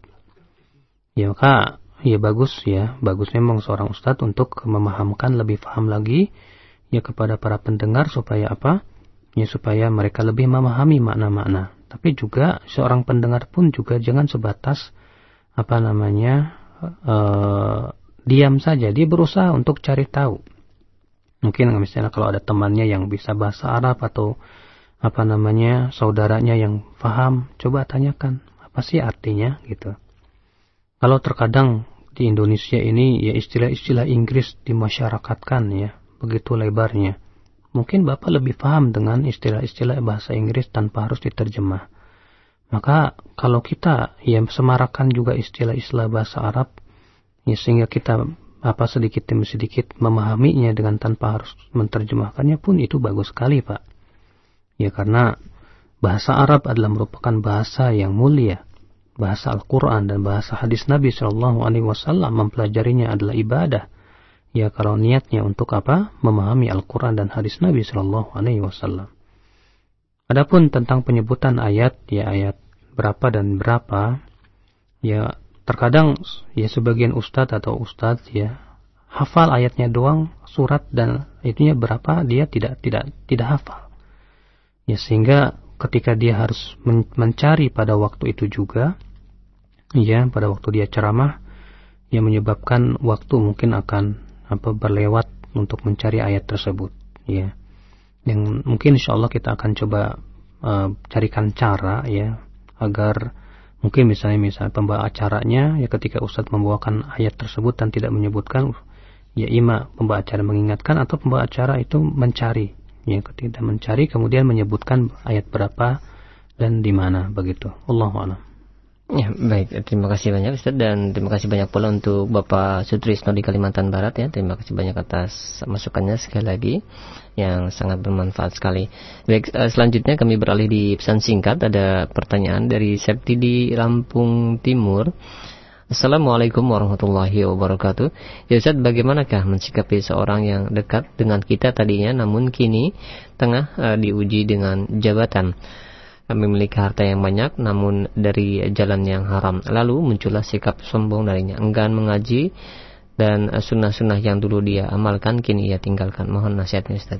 Ya maka ya bagus ya, bagus memang seorang ustadz untuk memahamkan lebih paham lagi ya kepada para pendengar supaya apa? Ya supaya mereka lebih memahami makna-makna. Tapi juga seorang pendengar pun juga jangan sebatas apa namanya uh, diam saja, dia berusaha untuk cari tahu. Mungkin misalnya kalau ada temannya yang bisa bahasa Arab atau apa namanya saudaranya yang paham, coba tanyakan apa sih artinya gitu. Kalau terkadang di Indonesia ini ya istilah-istilah Inggris dimasyarakatkan ya begitu lebarnya. Mungkin Bapak lebih paham dengan istilah-istilah bahasa Inggris tanpa harus diterjemah. Maka kalau kita ya semarakan juga istilah-istilah bahasa Arab, ya sehingga kita apa sedikit demi sedikit memahaminya dengan tanpa harus menerjemahkannya pun itu bagus sekali Pak. Ya karena bahasa Arab adalah merupakan bahasa yang mulia, bahasa Al-Quran dan bahasa hadis Nabi Shallallahu Alaihi Wasallam. Mempelajarinya adalah ibadah. Ya kalau niatnya untuk apa? Memahami Al-Quran dan hadis Nabi Shallallahu Alaihi Wasallam. Adapun tentang penyebutan ayat, ya ayat berapa dan berapa, ya terkadang ya sebagian ustadz atau ustadz ya hafal ayatnya doang, surat dan itunya berapa dia tidak tidak tidak hafal. Ya sehingga ketika dia harus men- mencari pada waktu itu juga, ya pada waktu dia ceramah, ya menyebabkan waktu mungkin akan apa berlewat untuk mencari ayat tersebut. Ya, yang mungkin insya Allah kita akan coba uh, carikan cara ya agar mungkin misalnya misalnya pembawa acaranya ya ketika ustadz membawakan ayat tersebut dan tidak menyebutkan, ya ima pembawa acara mengingatkan atau pembawa acara itu mencari, ya ketika mencari kemudian menyebutkan ayat berapa dan di mana begitu. Allahu a'lam. Ya baik, terima kasih banyak Ustaz dan terima kasih banyak pula untuk Bapak Sutrisno di Kalimantan Barat ya. Terima kasih banyak atas masukannya sekali lagi yang sangat bermanfaat sekali. Baik, selanjutnya kami beralih di pesan singkat. Ada pertanyaan dari Septi di Lampung Timur. Assalamualaikum warahmatullahi wabarakatuh. Ya Ustaz, bagaimanakah mensikapi seorang yang dekat dengan kita tadinya namun kini tengah uh, diuji dengan jabatan, memiliki harta yang banyak namun dari jalan yang haram, lalu muncullah sikap sombong darinya, enggan mengaji dan sunnah-sunnah yang dulu dia amalkan kini ia tinggalkan. Mohon nasihatnya Ustaz.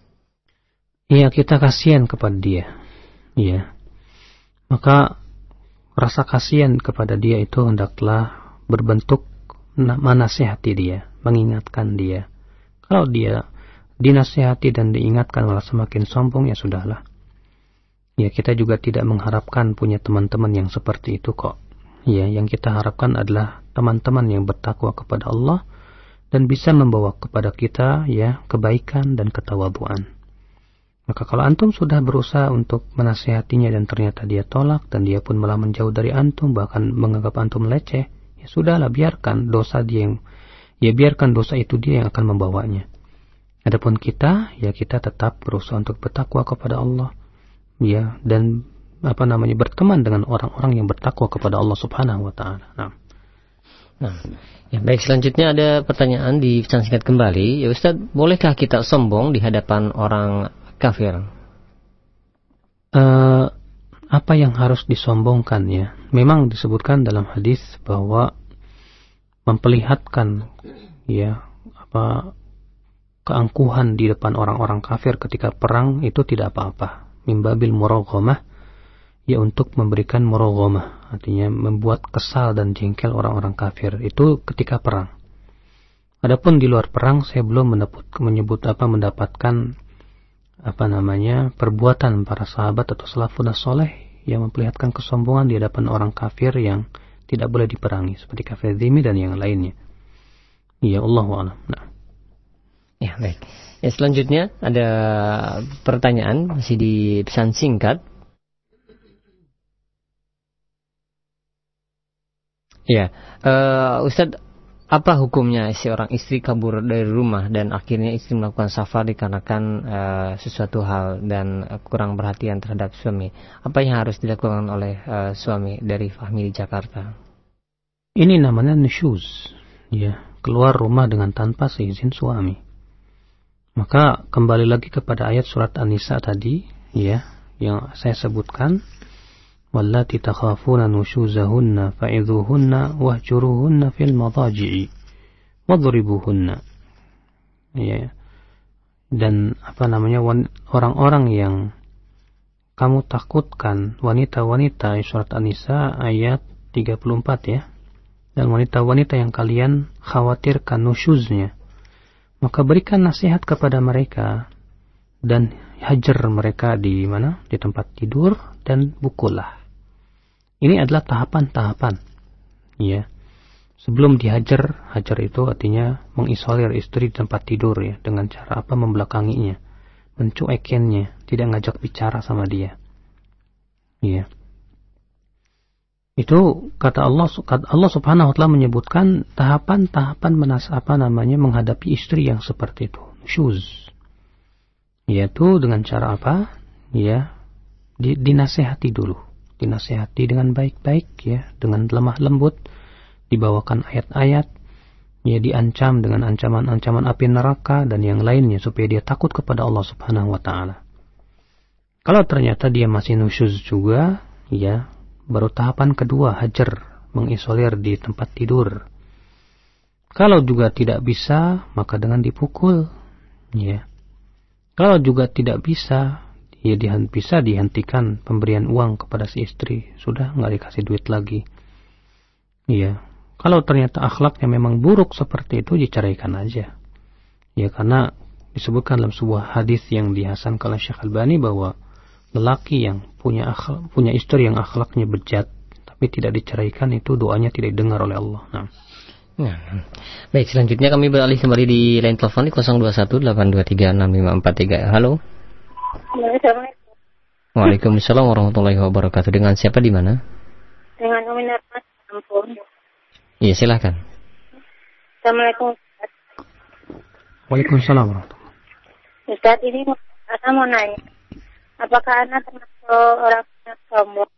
Iya, kita kasihan kepada dia. Iya. Maka rasa kasihan kepada dia itu hendaklah berbentuk menasihati dia, mengingatkan dia. Kalau dia dinasihati dan diingatkan malah semakin sombong, ya sudahlah. Ya kita juga tidak mengharapkan punya teman-teman yang seperti itu kok. Ya, yang kita harapkan adalah teman-teman yang bertakwa kepada Allah dan bisa membawa kepada kita ya kebaikan dan ketawaduan. Maka kalau antum sudah berusaha untuk menasihatinya dan ternyata dia tolak dan dia pun malah menjauh dari antum, bahkan menganggap antum leceh, ya sudahlah, biarkan dosa dia yang ya biarkan dosa itu dia yang akan membawanya. Adapun kita, ya kita tetap berusaha untuk bertakwa kepada Allah. Ya, dan apa namanya berteman dengan orang-orang yang bertakwa kepada Allah Subhanahu wa taala. Nah. Nah, ya baik, selanjutnya ada pertanyaan di pesan singkat kembali. Ya Ustaz, bolehkah kita sombong di hadapan orang kafir? Uh, apa yang harus disombongkan ya? Memang disebutkan dalam hadis bahwa memperlihatkan ya apa keangkuhan di depan orang-orang kafir ketika perang itu tidak apa-apa. Mimbabil muraghamah, ya untuk memberikan muraghamah, artinya membuat kesal dan jengkel orang-orang kafir itu ketika perang. Adapun di luar perang saya belum menyebut, menyebut apa mendapatkan apa namanya perbuatan para sahabat atau salafun saleh yang memperlihatkan kesombongan di hadapan orang kafir yang tidak boleh diperangi seperti kafir dzimmi dan yang lainnya. Ya Allahu a'lam. Nah. Ya, baik. Ya, selanjutnya ada pertanyaan masih di pesan singkat. Ya, uh, Ustadz, apa hukumnya seorang istri kabur dari rumah dan akhirnya istri melakukan safar dikarenakan uh, sesuatu hal dan kurang perhatian terhadap suami? Apa yang harus dilakukan oleh uh, suami dari Fahmi di Jakarta? Ini namanya nusyuz, ya, keluar rumah dengan tanpa seizin suami. Maka kembali lagi kepada ayat surat An-Nisa tadi, ya, yang saya sebutkan, wallati takhafuna nusyuzahunna fa'idhuhunna wahjuruhunna fil madaji'i wadribuhunna. Ya. Dan apa namanya orang-orang yang kamu takutkan, wanita-wanita, surat An-Nisa ayat tiga puluh empat ya. Dan wanita-wanita yang kalian khawatirkan nusyuznya, maka berikan nasihat kepada mereka dan hajar mereka di mana? Di tempat tidur dan pukullah. Ini adalah tahapan-tahapan. Ya. Sebelum dihajar, hajar itu artinya mengisolir istri di tempat tidur ya, dengan cara apa? Membelakanginya, mencuekinnya, tidak ngajak bicara sama dia. Ya. Itu kata Allah, kata Allah Subhanahu wa taala menyebutkan tahapan-tahapan menas apa namanya menghadapi istri yang seperti itu, nusyuz. Yaitu dengan cara apa? Ya, di, dinasehati dulu, dinasehati dengan baik-baik ya, dengan lemah lembut, dibawakan ayat-ayat, ya diancam dengan ancaman-ancaman api neraka dan yang lainnya supaya dia takut kepada Allah Subhanahu wa taala. Kalau ternyata dia masih nusyuz juga, ya baru tahapan kedua, hajar, mengisolir di tempat tidur. Kalau juga tidak bisa, maka dengan dipukul. Ya. Kalau juga tidak bisa, ya dihan- bisa dihentikan pemberian uang kepada si istri. Sudah, nggak dikasih duit lagi. Ya. Kalau ternyata akhlaknya memang buruk seperti itu, diceraikan aja. Ya, karena disebutkan dalam sebuah hadis yang dihasankan oleh Syekh Albani bahwa lelaki yang punya akhlak, punya istri yang akhlaknya bejat tapi tidak diceraikan itu doanya tidak didengar oleh Allah. Nah. Nah, baik, selanjutnya kami beralih kembali di line telepon di nol dua satu delapan dua tiga enam lima empat tiga. Halo. Assalamualaikum. Waalaikumsalam warahmatullahi wabarakatuh. Dengan siapa di mana? Dengan Umi Narmas Lampung. Iya, silakan. Assalamualaikum. Waalaikumsalam warahmatullahi. Ustaz, ini saya mau nanya, apakah anak termasuk orang yang sombong?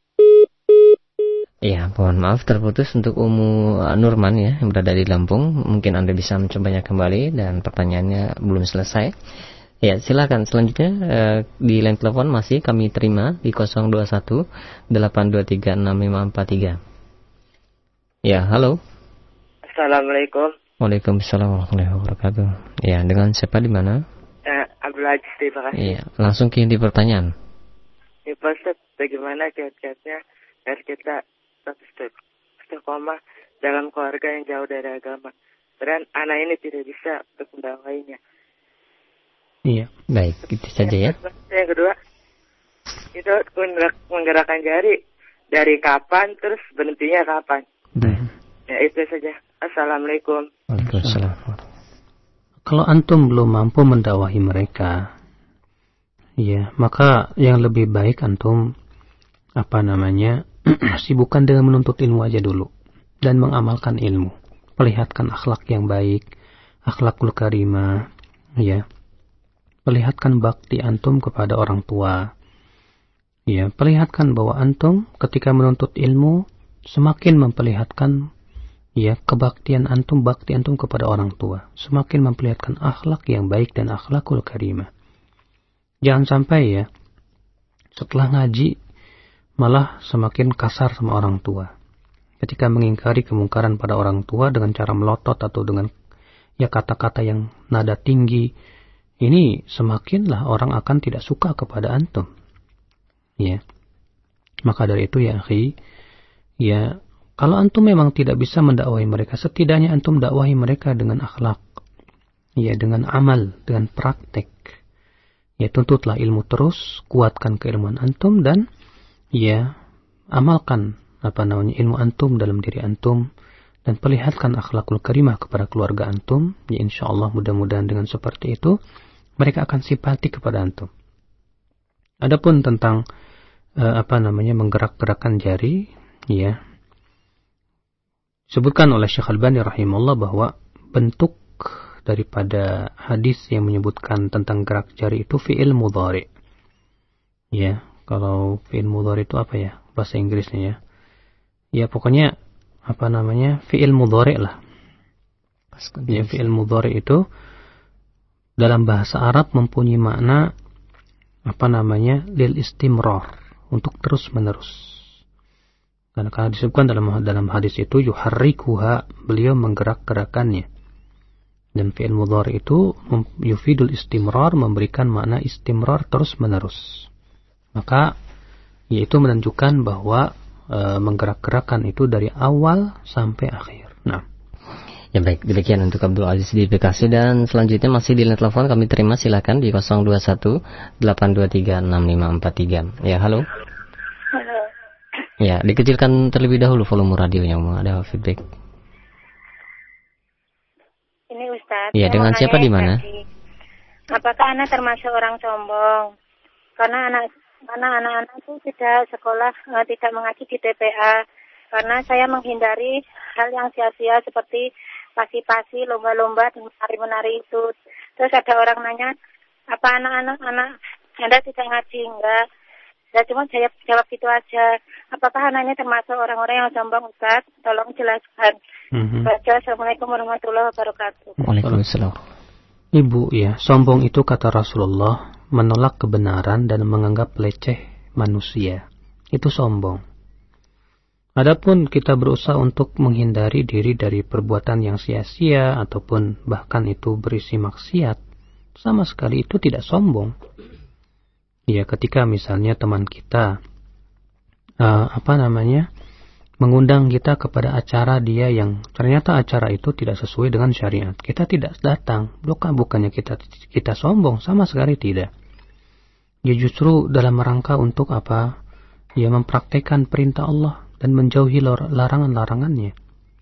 Iya, mohon maaf terputus untuk Umu Nurman ya, yang berada di Lampung. Mungkin Anda bisa mencobanya kembali dan pertanyaannya belum selesai. Ya, silakan selanjutnya eh, di line telepon masih kami terima di nol dua satu delapan dua tiga enam lima empat tiga. Ya, halo. Assalamualaikum. Waalaikumsalam warahmatullahi wabarakatuh. Ya, dengan siapa di mana? Eh, Abdul Aziz, terima kasih. Iya, langsung ke inti pertanyaan. Ya, Pak Ustaz, bagaimana kiat-kiatnya agar kita istiqomah dalam keluarga yang jauh dari agama, dan anak ini tidak bisa untuk mendakwahinya? Iya. Baik, itu saja ya. Yang kedua, itu menggerakkan jari dari kapan, terus berhentinya kapan? Hmm. Ya, itu saja. Assalamualaikum. Waalaikumsalam. Kalau antum belum mampu mendakwahi mereka, ya, maka yang lebih baik antum apa namanya sibukkan dengan menuntut ilmu aja dulu dan mengamalkan ilmu. Perlihatkan akhlak yang baik, akhlakul karimah, ya. Perlihatkan bakti antum kepada orang tua. Ya, perlihatkan bahwa antum ketika menuntut ilmu semakin memperlihatkan ya kebaktian antum, bakti antum kepada orang tua, semakin memperlihatkan akhlak yang baik dan akhlakul karimah. Jangan sampai ya setelah ngaji malah semakin kasar sama orang tua. Ketika mengingkari kemungkaran pada orang tua dengan cara melotot atau dengan ya kata-kata yang nada tinggi, ini semakinlah orang akan tidak suka kepada antum. Ya. Maka dari itu ya akhi, ya kalau antum memang tidak bisa mendakwahi mereka, setidaknya antum dakwahi mereka dengan akhlak. Ya, dengan amal, dengan praktek. Ya, tuntutlah ilmu terus, kuatkan keilmuan antum dan ya amalkan apa namanya ilmu antum dalam diri antum dan perlihatkan akhlakul karimah kepada keluarga antum. Ya, insyaallah mudah-mudahan dengan seperti itu mereka akan simpati kepada antum. Adapun tentang uh, apa namanya menggerak-gerakkan jari, ya sebutkan oleh Syekh Albani rahimahullah bahwa bentuk daripada hadis yang menyebutkan tentang gerak jari itu fi'il mudhari. Ya, kalau fi'il mudhari itu apa ya? Bahasa Inggrisnya ya. Ya, pokoknya apa namanya? Fi'il mudhari lah. Ya, fi'il mudhari itu dalam bahasa Arab mempunyai makna apa namanya? Lil istimrar, untuk terus-menerus. Karena, karena disebutkan dalam dalam hadis itu yuharrikuha, beliau menggerak-gerakannya. Dan fi'il mudhari itu yufidul istimrar, memberikan makna istimrar terus-menerus. Maka yaitu menunjukkan bahwa e, menggerak-gerakan itu dari awal sampai akhir. Nah, ya baik, demikian untuk Abdul Aziz di Bekasi. Dan selanjutnya masih di line telepon kami terima, silakan di nol dua satu delapan dua tiga enam lima empat tiga. Ya, halo. Halo. Ya, dikecilkan terlebih dahulu volume radionya, mau ada feedback. Ini Ustaz. Ya, dengan siapa di mana? Apakah anak termasuk orang sombong? Karena anak karena anak-anak itu tidak sekolah, uh, tidak mengaji di T P A. Karena saya menghindari hal yang sia-sia seperti pasi-pasi, lomba-lomba, dan menari-menari itu. Terus ada orang nanya, apa anak-anak anak Anda tidak ngaji? Enggak. Ya cuma jawab, jawab gitu aja. Apakah anak ini termasuk orang-orang yang sombong, Ustaz? Tolong jelaskan. Mm-hmm. Baca, Assalamualaikum warahmatullahi wabarakatuh. Waalaikumsalam. Ibu, ya, sombong itu kata Rasulullah menolak kebenaran dan menganggap leceh manusia. Itu sombong. Adapun kita berusaha untuk menghindari diri dari perbuatan yang sia-sia ataupun bahkan itu berisi maksiat, sama sekali itu tidak sombong. Ya, ketika misalnya teman kita uh, apa namanya mengundang kita kepada acara dia yang ternyata acara itu tidak sesuai dengan syariat, kita tidak datang, bukan bukannya kita kita sombong, sama sekali tidak. Ya, justru dalam rangka untuk apa? Ya, mempraktekkan perintah Allah dan menjauhi larangan-larangannya.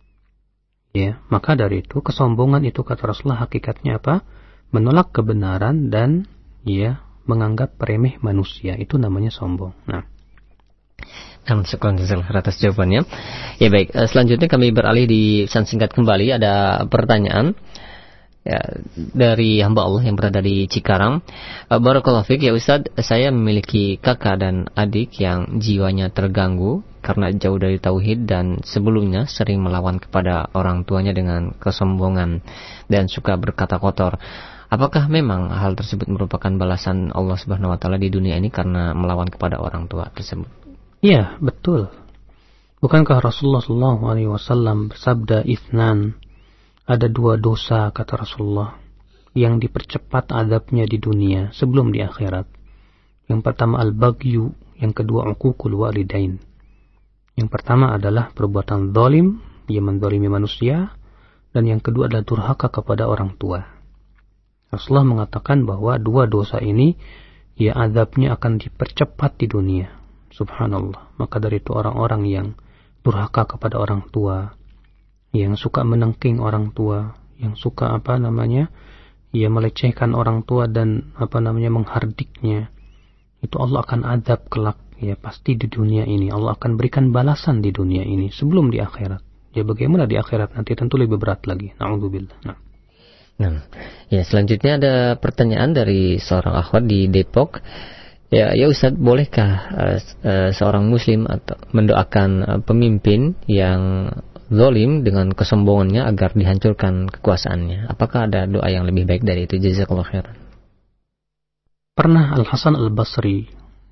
Ya, maka dari itu kesombongan itu kata Rasulullah hakikatnya apa? Menolak kebenaran dan ya menganggap remeh manusia, itu namanya sombong. Nah, Nah, syukur atas jawabannya. Ya baik, selanjutnya kami beralih di pesan singkat kembali. Ada pertanyaan ya, dari hamba Allah yang berada di Cikarang. Barakallahu fiik ya Ustaz, saya memiliki kakak dan adik yang jiwanya terganggu karena jauh dari tauhid dan sebelumnya sering melawan kepada orang tuanya dengan kesombongan dan suka berkata kotor. Apakah memang hal tersebut merupakan balasan Allah Subhanahu wa taala di dunia ini karena melawan kepada orang tua tersebut? Iya, betul. Bukankah Rasulullah sallallahu alaihi wasallam bersabda, "Itsnan," ada dua dosa kata Rasulullah yang dipercepat azabnya di dunia sebelum di akhirat. Yang pertama al-baghyu, yang kedua uququl walidain. Yang pertama adalah perbuatan zalim, yang menzalimi manusia, dan yang kedua adalah durhaka kepada orang tua. Rasulullah mengatakan bahwa dua dosa ini ya azabnya akan dipercepat di dunia. Subhanallah. Maka dari itu orang-orang yang durhaka kepada orang tua, yang suka menengking orang tua, yang suka apa namanya ya melecehkan orang tua dan apa namanya menghardiknya, itu Allah akan azab kelak ya pasti di dunia ini. Allah akan berikan balasan di dunia ini sebelum di akhirat. Ya bagaimana di akhirat nanti tentu lebih berat lagi. Na'udzubillah. Nah. Nah, ya selanjutnya ada pertanyaan dari seorang akhwat di Depok. Ya, ya Ustaz, bolehkah uh, uh, seorang muslim atau mendoakan uh, pemimpin yang zalim dengan kesombongannya agar dihancurkan kekuasaannya? Apakah ada doa yang lebih baik dari itu? Jazakallahu khairan. Pernah Al-Hasan Al-Basri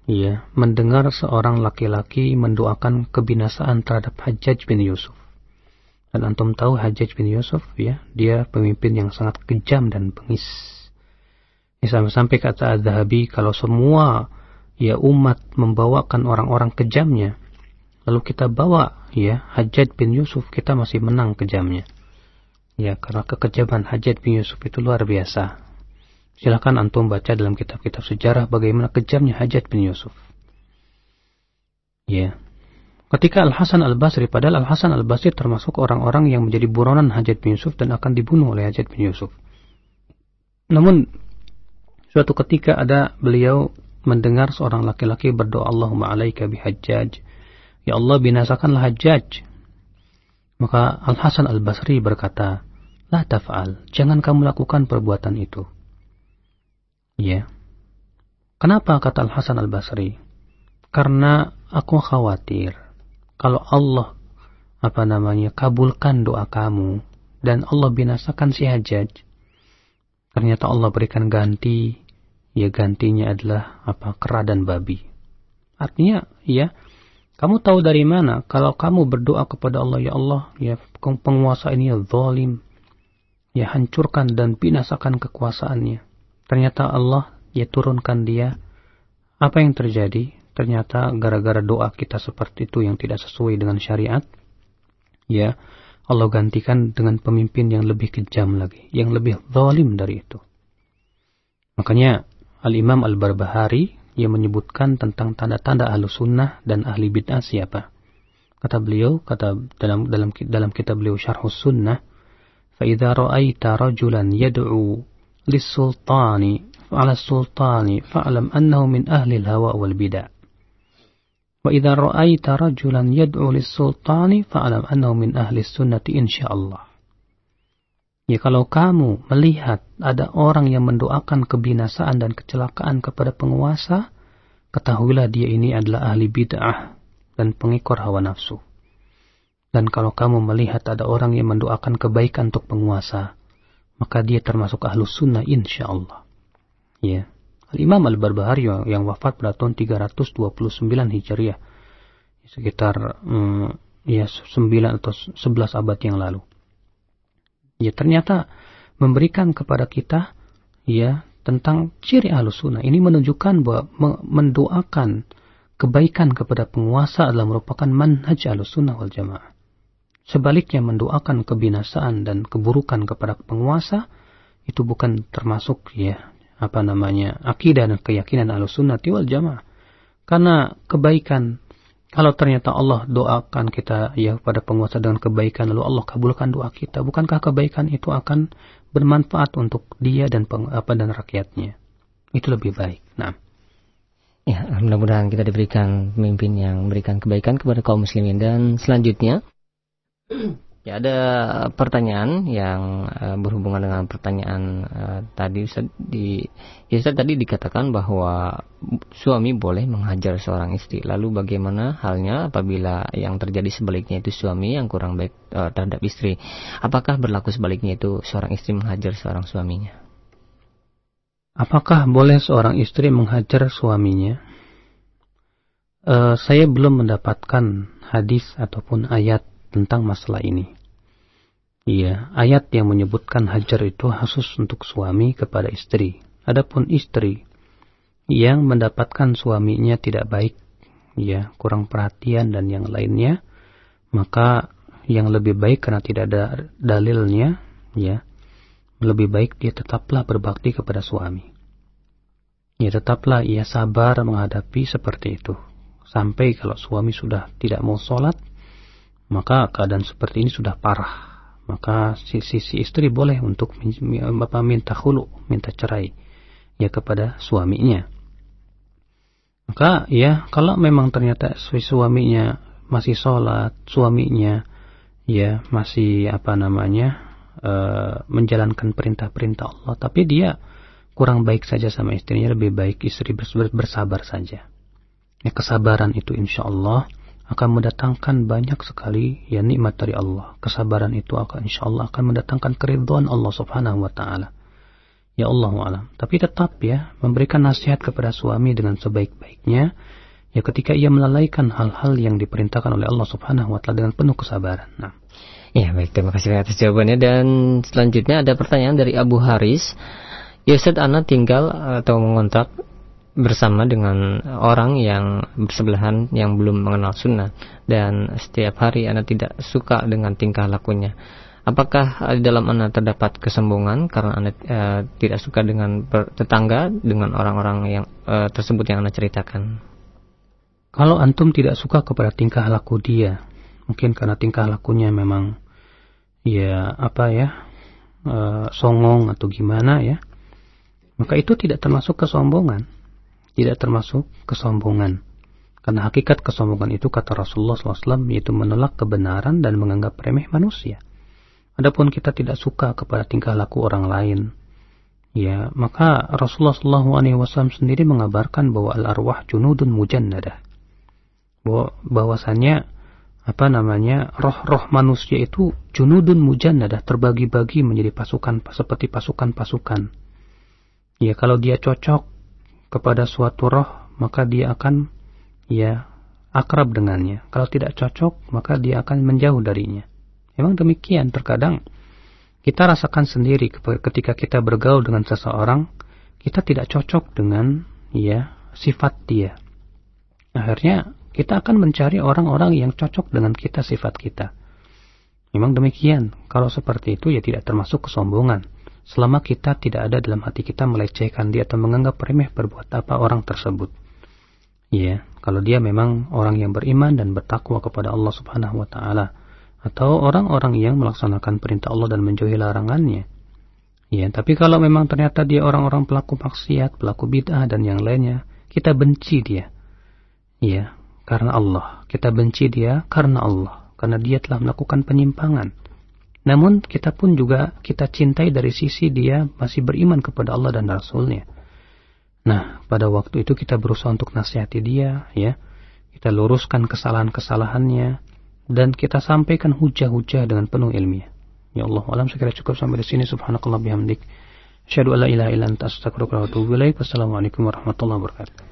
ya, mendengar seorang laki-laki mendoakan kebinasaan terhadap Hajjaj bin Yusuf. Dan antum tahu Hajjaj bin Yusuf, ya, dia pemimpin yang sangat kejam dan bengis. Ya, sampai-sampai kata Az-Zahabi, kalau semua ya umat membawakan orang-orang kejamnya, lalu kita bawa ya Hajjaj bin Yusuf, kita masih menang kejamnya. Ya, karena kekejaman Hajjaj bin Yusuf itu luar biasa. Silakan antum baca dalam kitab-kitab sejarah bagaimana kejamnya Hajjaj bin Yusuf. Ya. Ketika Al-Hasan Al-Basri, padahal Al-Hasan Al-Basri termasuk orang-orang yang menjadi buronan Hajjaj bin Yusuf dan akan dibunuh oleh Hajjaj bin Yusuf. Namun suatu ketika ada beliau mendengar seorang laki-laki berdoa, Allahumma alaika bihajjaj, ya Allah binasakanlah Hajjaj. Maka Al-Hasan Al-Basri berkata, la taf'al, jangan kamu lakukan perbuatan itu. Ya. Kenapa kata Al-Hasan Al-Basri? Karena aku khawatir kalau Allah apa namanya kabulkan doa kamu dan Allah binasakan si Hajjaj, ternyata Allah berikan ganti, ya gantinya adalah apa? Kera dan babi. Artinya, ya, kamu tahu dari mana kalau kamu berdoa kepada Allah, ya Allah, ya penguasa ini ya zalim, ya hancurkan dan binasakan kekuasaannya. Ternyata Allah ya turunkan dia. Apa yang terjadi? Ternyata gara-gara doa kita seperti itu yang tidak sesuai dengan syariat, ya Allah gantikan dengan pemimpin yang lebih kejam lagi, yang lebih zalim dari itu. Makanya Al-Imam Al-Barbahari yang menyebutkan tentang tanda-tanda ahlu sunnah dan ahli bid'ah siapa. Kata beliau, kata dalam dalam dalam kitab beliau Syarhus Sunnah, fa idza ra'aita rajulan yad'u lis-sultani 'ala as-sultani fa'lam annahu min ahli al-hawa wal bid'ah. Wa idza ra'aita rajulan yad'u lis-sultani fa'lam annahu min ahli as-sunnati insyaallah. Ya, kalau kamu melihat ada orang yang mendoakan kebinasaan dan kecelakaan kepada penguasa, ketahuilah dia ini adalah ahli bid'ah dan pengikor hawa nafsu. Dan kalau kamu melihat ada orang yang mendoakan kebaikan untuk penguasa, maka dia termasuk ahlus sunnah insyaallah. Ya. Al-Imam Al-Barbahari yang wafat pada tahun tiga ratus dua puluh sembilan Hijriah, sekitar hmm, ya sembilan atau sebelas abad yang lalu. Ya, ternyata memberikan kepada kita ya tentang ciri ahlus sunnah. Ini menunjukkan bahwa mendoakan kebaikan kepada penguasa adalah merupakan manhaj ahlus sunnah wal jamaah. Sebaliknya mendoakan kebinasaan dan keburukan kepada penguasa itu bukan termasuk ya apa namanya akidah dan keyakinan ahlus sunnah wal jamaah. Karena kebaikan, kalau ternyata Allah doakan kita ya pada penguasa dengan kebaikan, lalu Allah kabulkan doa kita, bukankah kebaikan itu akan bermanfaat untuk dia dan peng, apa dan rakyatnya? Itu lebih baik. Nah, ya, mudah-mudahan kita diberikan pemimpin yang memberikan kebaikan kepada kaum muslimin. Dan selanjutnya, ya ada pertanyaan yang uh, berhubungan dengan pertanyaan uh, tadi Ustaz. Di, ya Ustaz, tadi dikatakan bahwa suami boleh menghajar seorang istri. Lalu bagaimana halnya apabila yang terjadi sebaliknya itu suami yang kurang baik uh, terhadap istri? Apakah berlaku sebaliknya itu seorang istri menghajar seorang suaminya? Apakah boleh seorang istri menghajar suaminya? Uh, saya belum mendapatkan hadis ataupun ayat tentang masalah ini. Iya, ayat yang menyebutkan hajar itu khusus untuk suami kepada istri. Adapun istri yang mendapatkan suaminya tidak baik, ya, kurang perhatian dan yang lainnya, maka yang lebih baik karena tidak ada dalilnya, ya, lebih baik dia tetaplah berbakti kepada suami. Ya, tetaplah ia sabar menghadapi seperti itu. Sampai kalau suami sudah tidak mau sholat, maka keadaan seperti ini sudah parah. Maka si, si, si istri boleh untuk bapak minta khulu, minta cerai ya kepada suaminya. Maka ya kalau memang ternyata si suaminya masih sholat, suaminya ya masih apa namanya uh, menjalankan perintah-perintah Allah, tapi dia kurang baik saja sama istrinya, lebih baik istri bersabar saja. Ya, kesabaran itu insya Allah akan mendatangkan banyak sekali ya nikmat dari Allah. Kesabaran itu akan insya Allah akan mendatangkan keridhaan Allah Subhanahu wa taala. Ya Allah alam. Tapi tetap ya, memberikan nasihat kepada suami dengan sebaik-baiknya, ya ketika ia melalaikan hal-hal yang diperintahkan oleh Allah Subhanahu wa taala dengan penuh kesabaran. Nah. Ya, baik, terima kasih atas jawabannya. Dan selanjutnya ada pertanyaan dari Abu Haris. Ya Ustaz, ana tinggal atau mengontrak bersama dengan orang yang bersebelahan yang belum mengenal sunnah, dan setiap hari ana tidak suka dengan tingkah lakunya. Apakah di dalam ana terdapat kesombongan karena ana uh, tidak suka dengan tetangga, dengan orang-orang yang uh, tersebut yang ana ceritakan? Kalau antum tidak suka kepada tingkah laku dia, mungkin karena tingkah lakunya memang ya apa ya uh, songong atau gimana ya, maka itu tidak termasuk kesombongan, tidak termasuk kesombongan. Karena hakikat kesombongan itu kata Rasulullah shallallahu alaihi wasallam yaitu menolak kebenaran dan menganggap remeh manusia. Adapun kita tidak suka kepada tingkah laku orang lain, ya maka Rasulullah shallallahu alaihi wasallam sendiri mengabarkan bahwa al-arwah junudun mujannadah, bahwa bahwasannya apa namanya roh-roh manusia itu junudun mujannadah, terbagi-bagi menjadi pasukan seperti pasukan-pasukan. Ya kalau dia cocok kepada suatu roh, maka dia akan ya akrab dengannya. Kalau tidak cocok, maka dia akan menjauh darinya. Memang demikian, terkadang kita rasakan sendiri ketika kita bergaul dengan seseorang, kita tidak cocok dengan ya sifat dia. Akhirnya kita akan mencari orang-orang yang cocok dengan kita, sifat kita. Memang demikian. Kalau seperti itu ya tidak termasuk kesombongan, selama kita tidak ada dalam hati kita melecehkan dia atau menganggap remeh berbuat apa orang tersebut. Ya, kalau dia memang orang yang beriman dan bertakwa kepada Allah Subhanahu wa taala, atau orang-orang yang melaksanakan perintah Allah dan menjauhi larangannya. Ya, tapi kalau memang ternyata dia orang-orang pelaku maksiat, pelaku bid'ah dan yang lainnya, kita benci dia. Ya, karena Allah. Kita benci dia karena Allah, karena dia telah melakukan penyimpangan. Namun kita pun juga kita cintai dari sisi dia masih beriman kepada Allah dan Rasulnya. Nah, pada waktu itu kita berusaha untuk nasihati dia, ya. Kita luruskan kesalahan-kesalahannya dan kita sampaikan hujah-hujah dengan penuh ilmiah. Ya Allah, alam sekira cukup sampai di sini. Subhanakallah bihamdik. Asyhadu an la ilaha illa anta astaghfiruka wa atubu ilaik. Wassalamualaikum warahmatullahi wabarakatuh.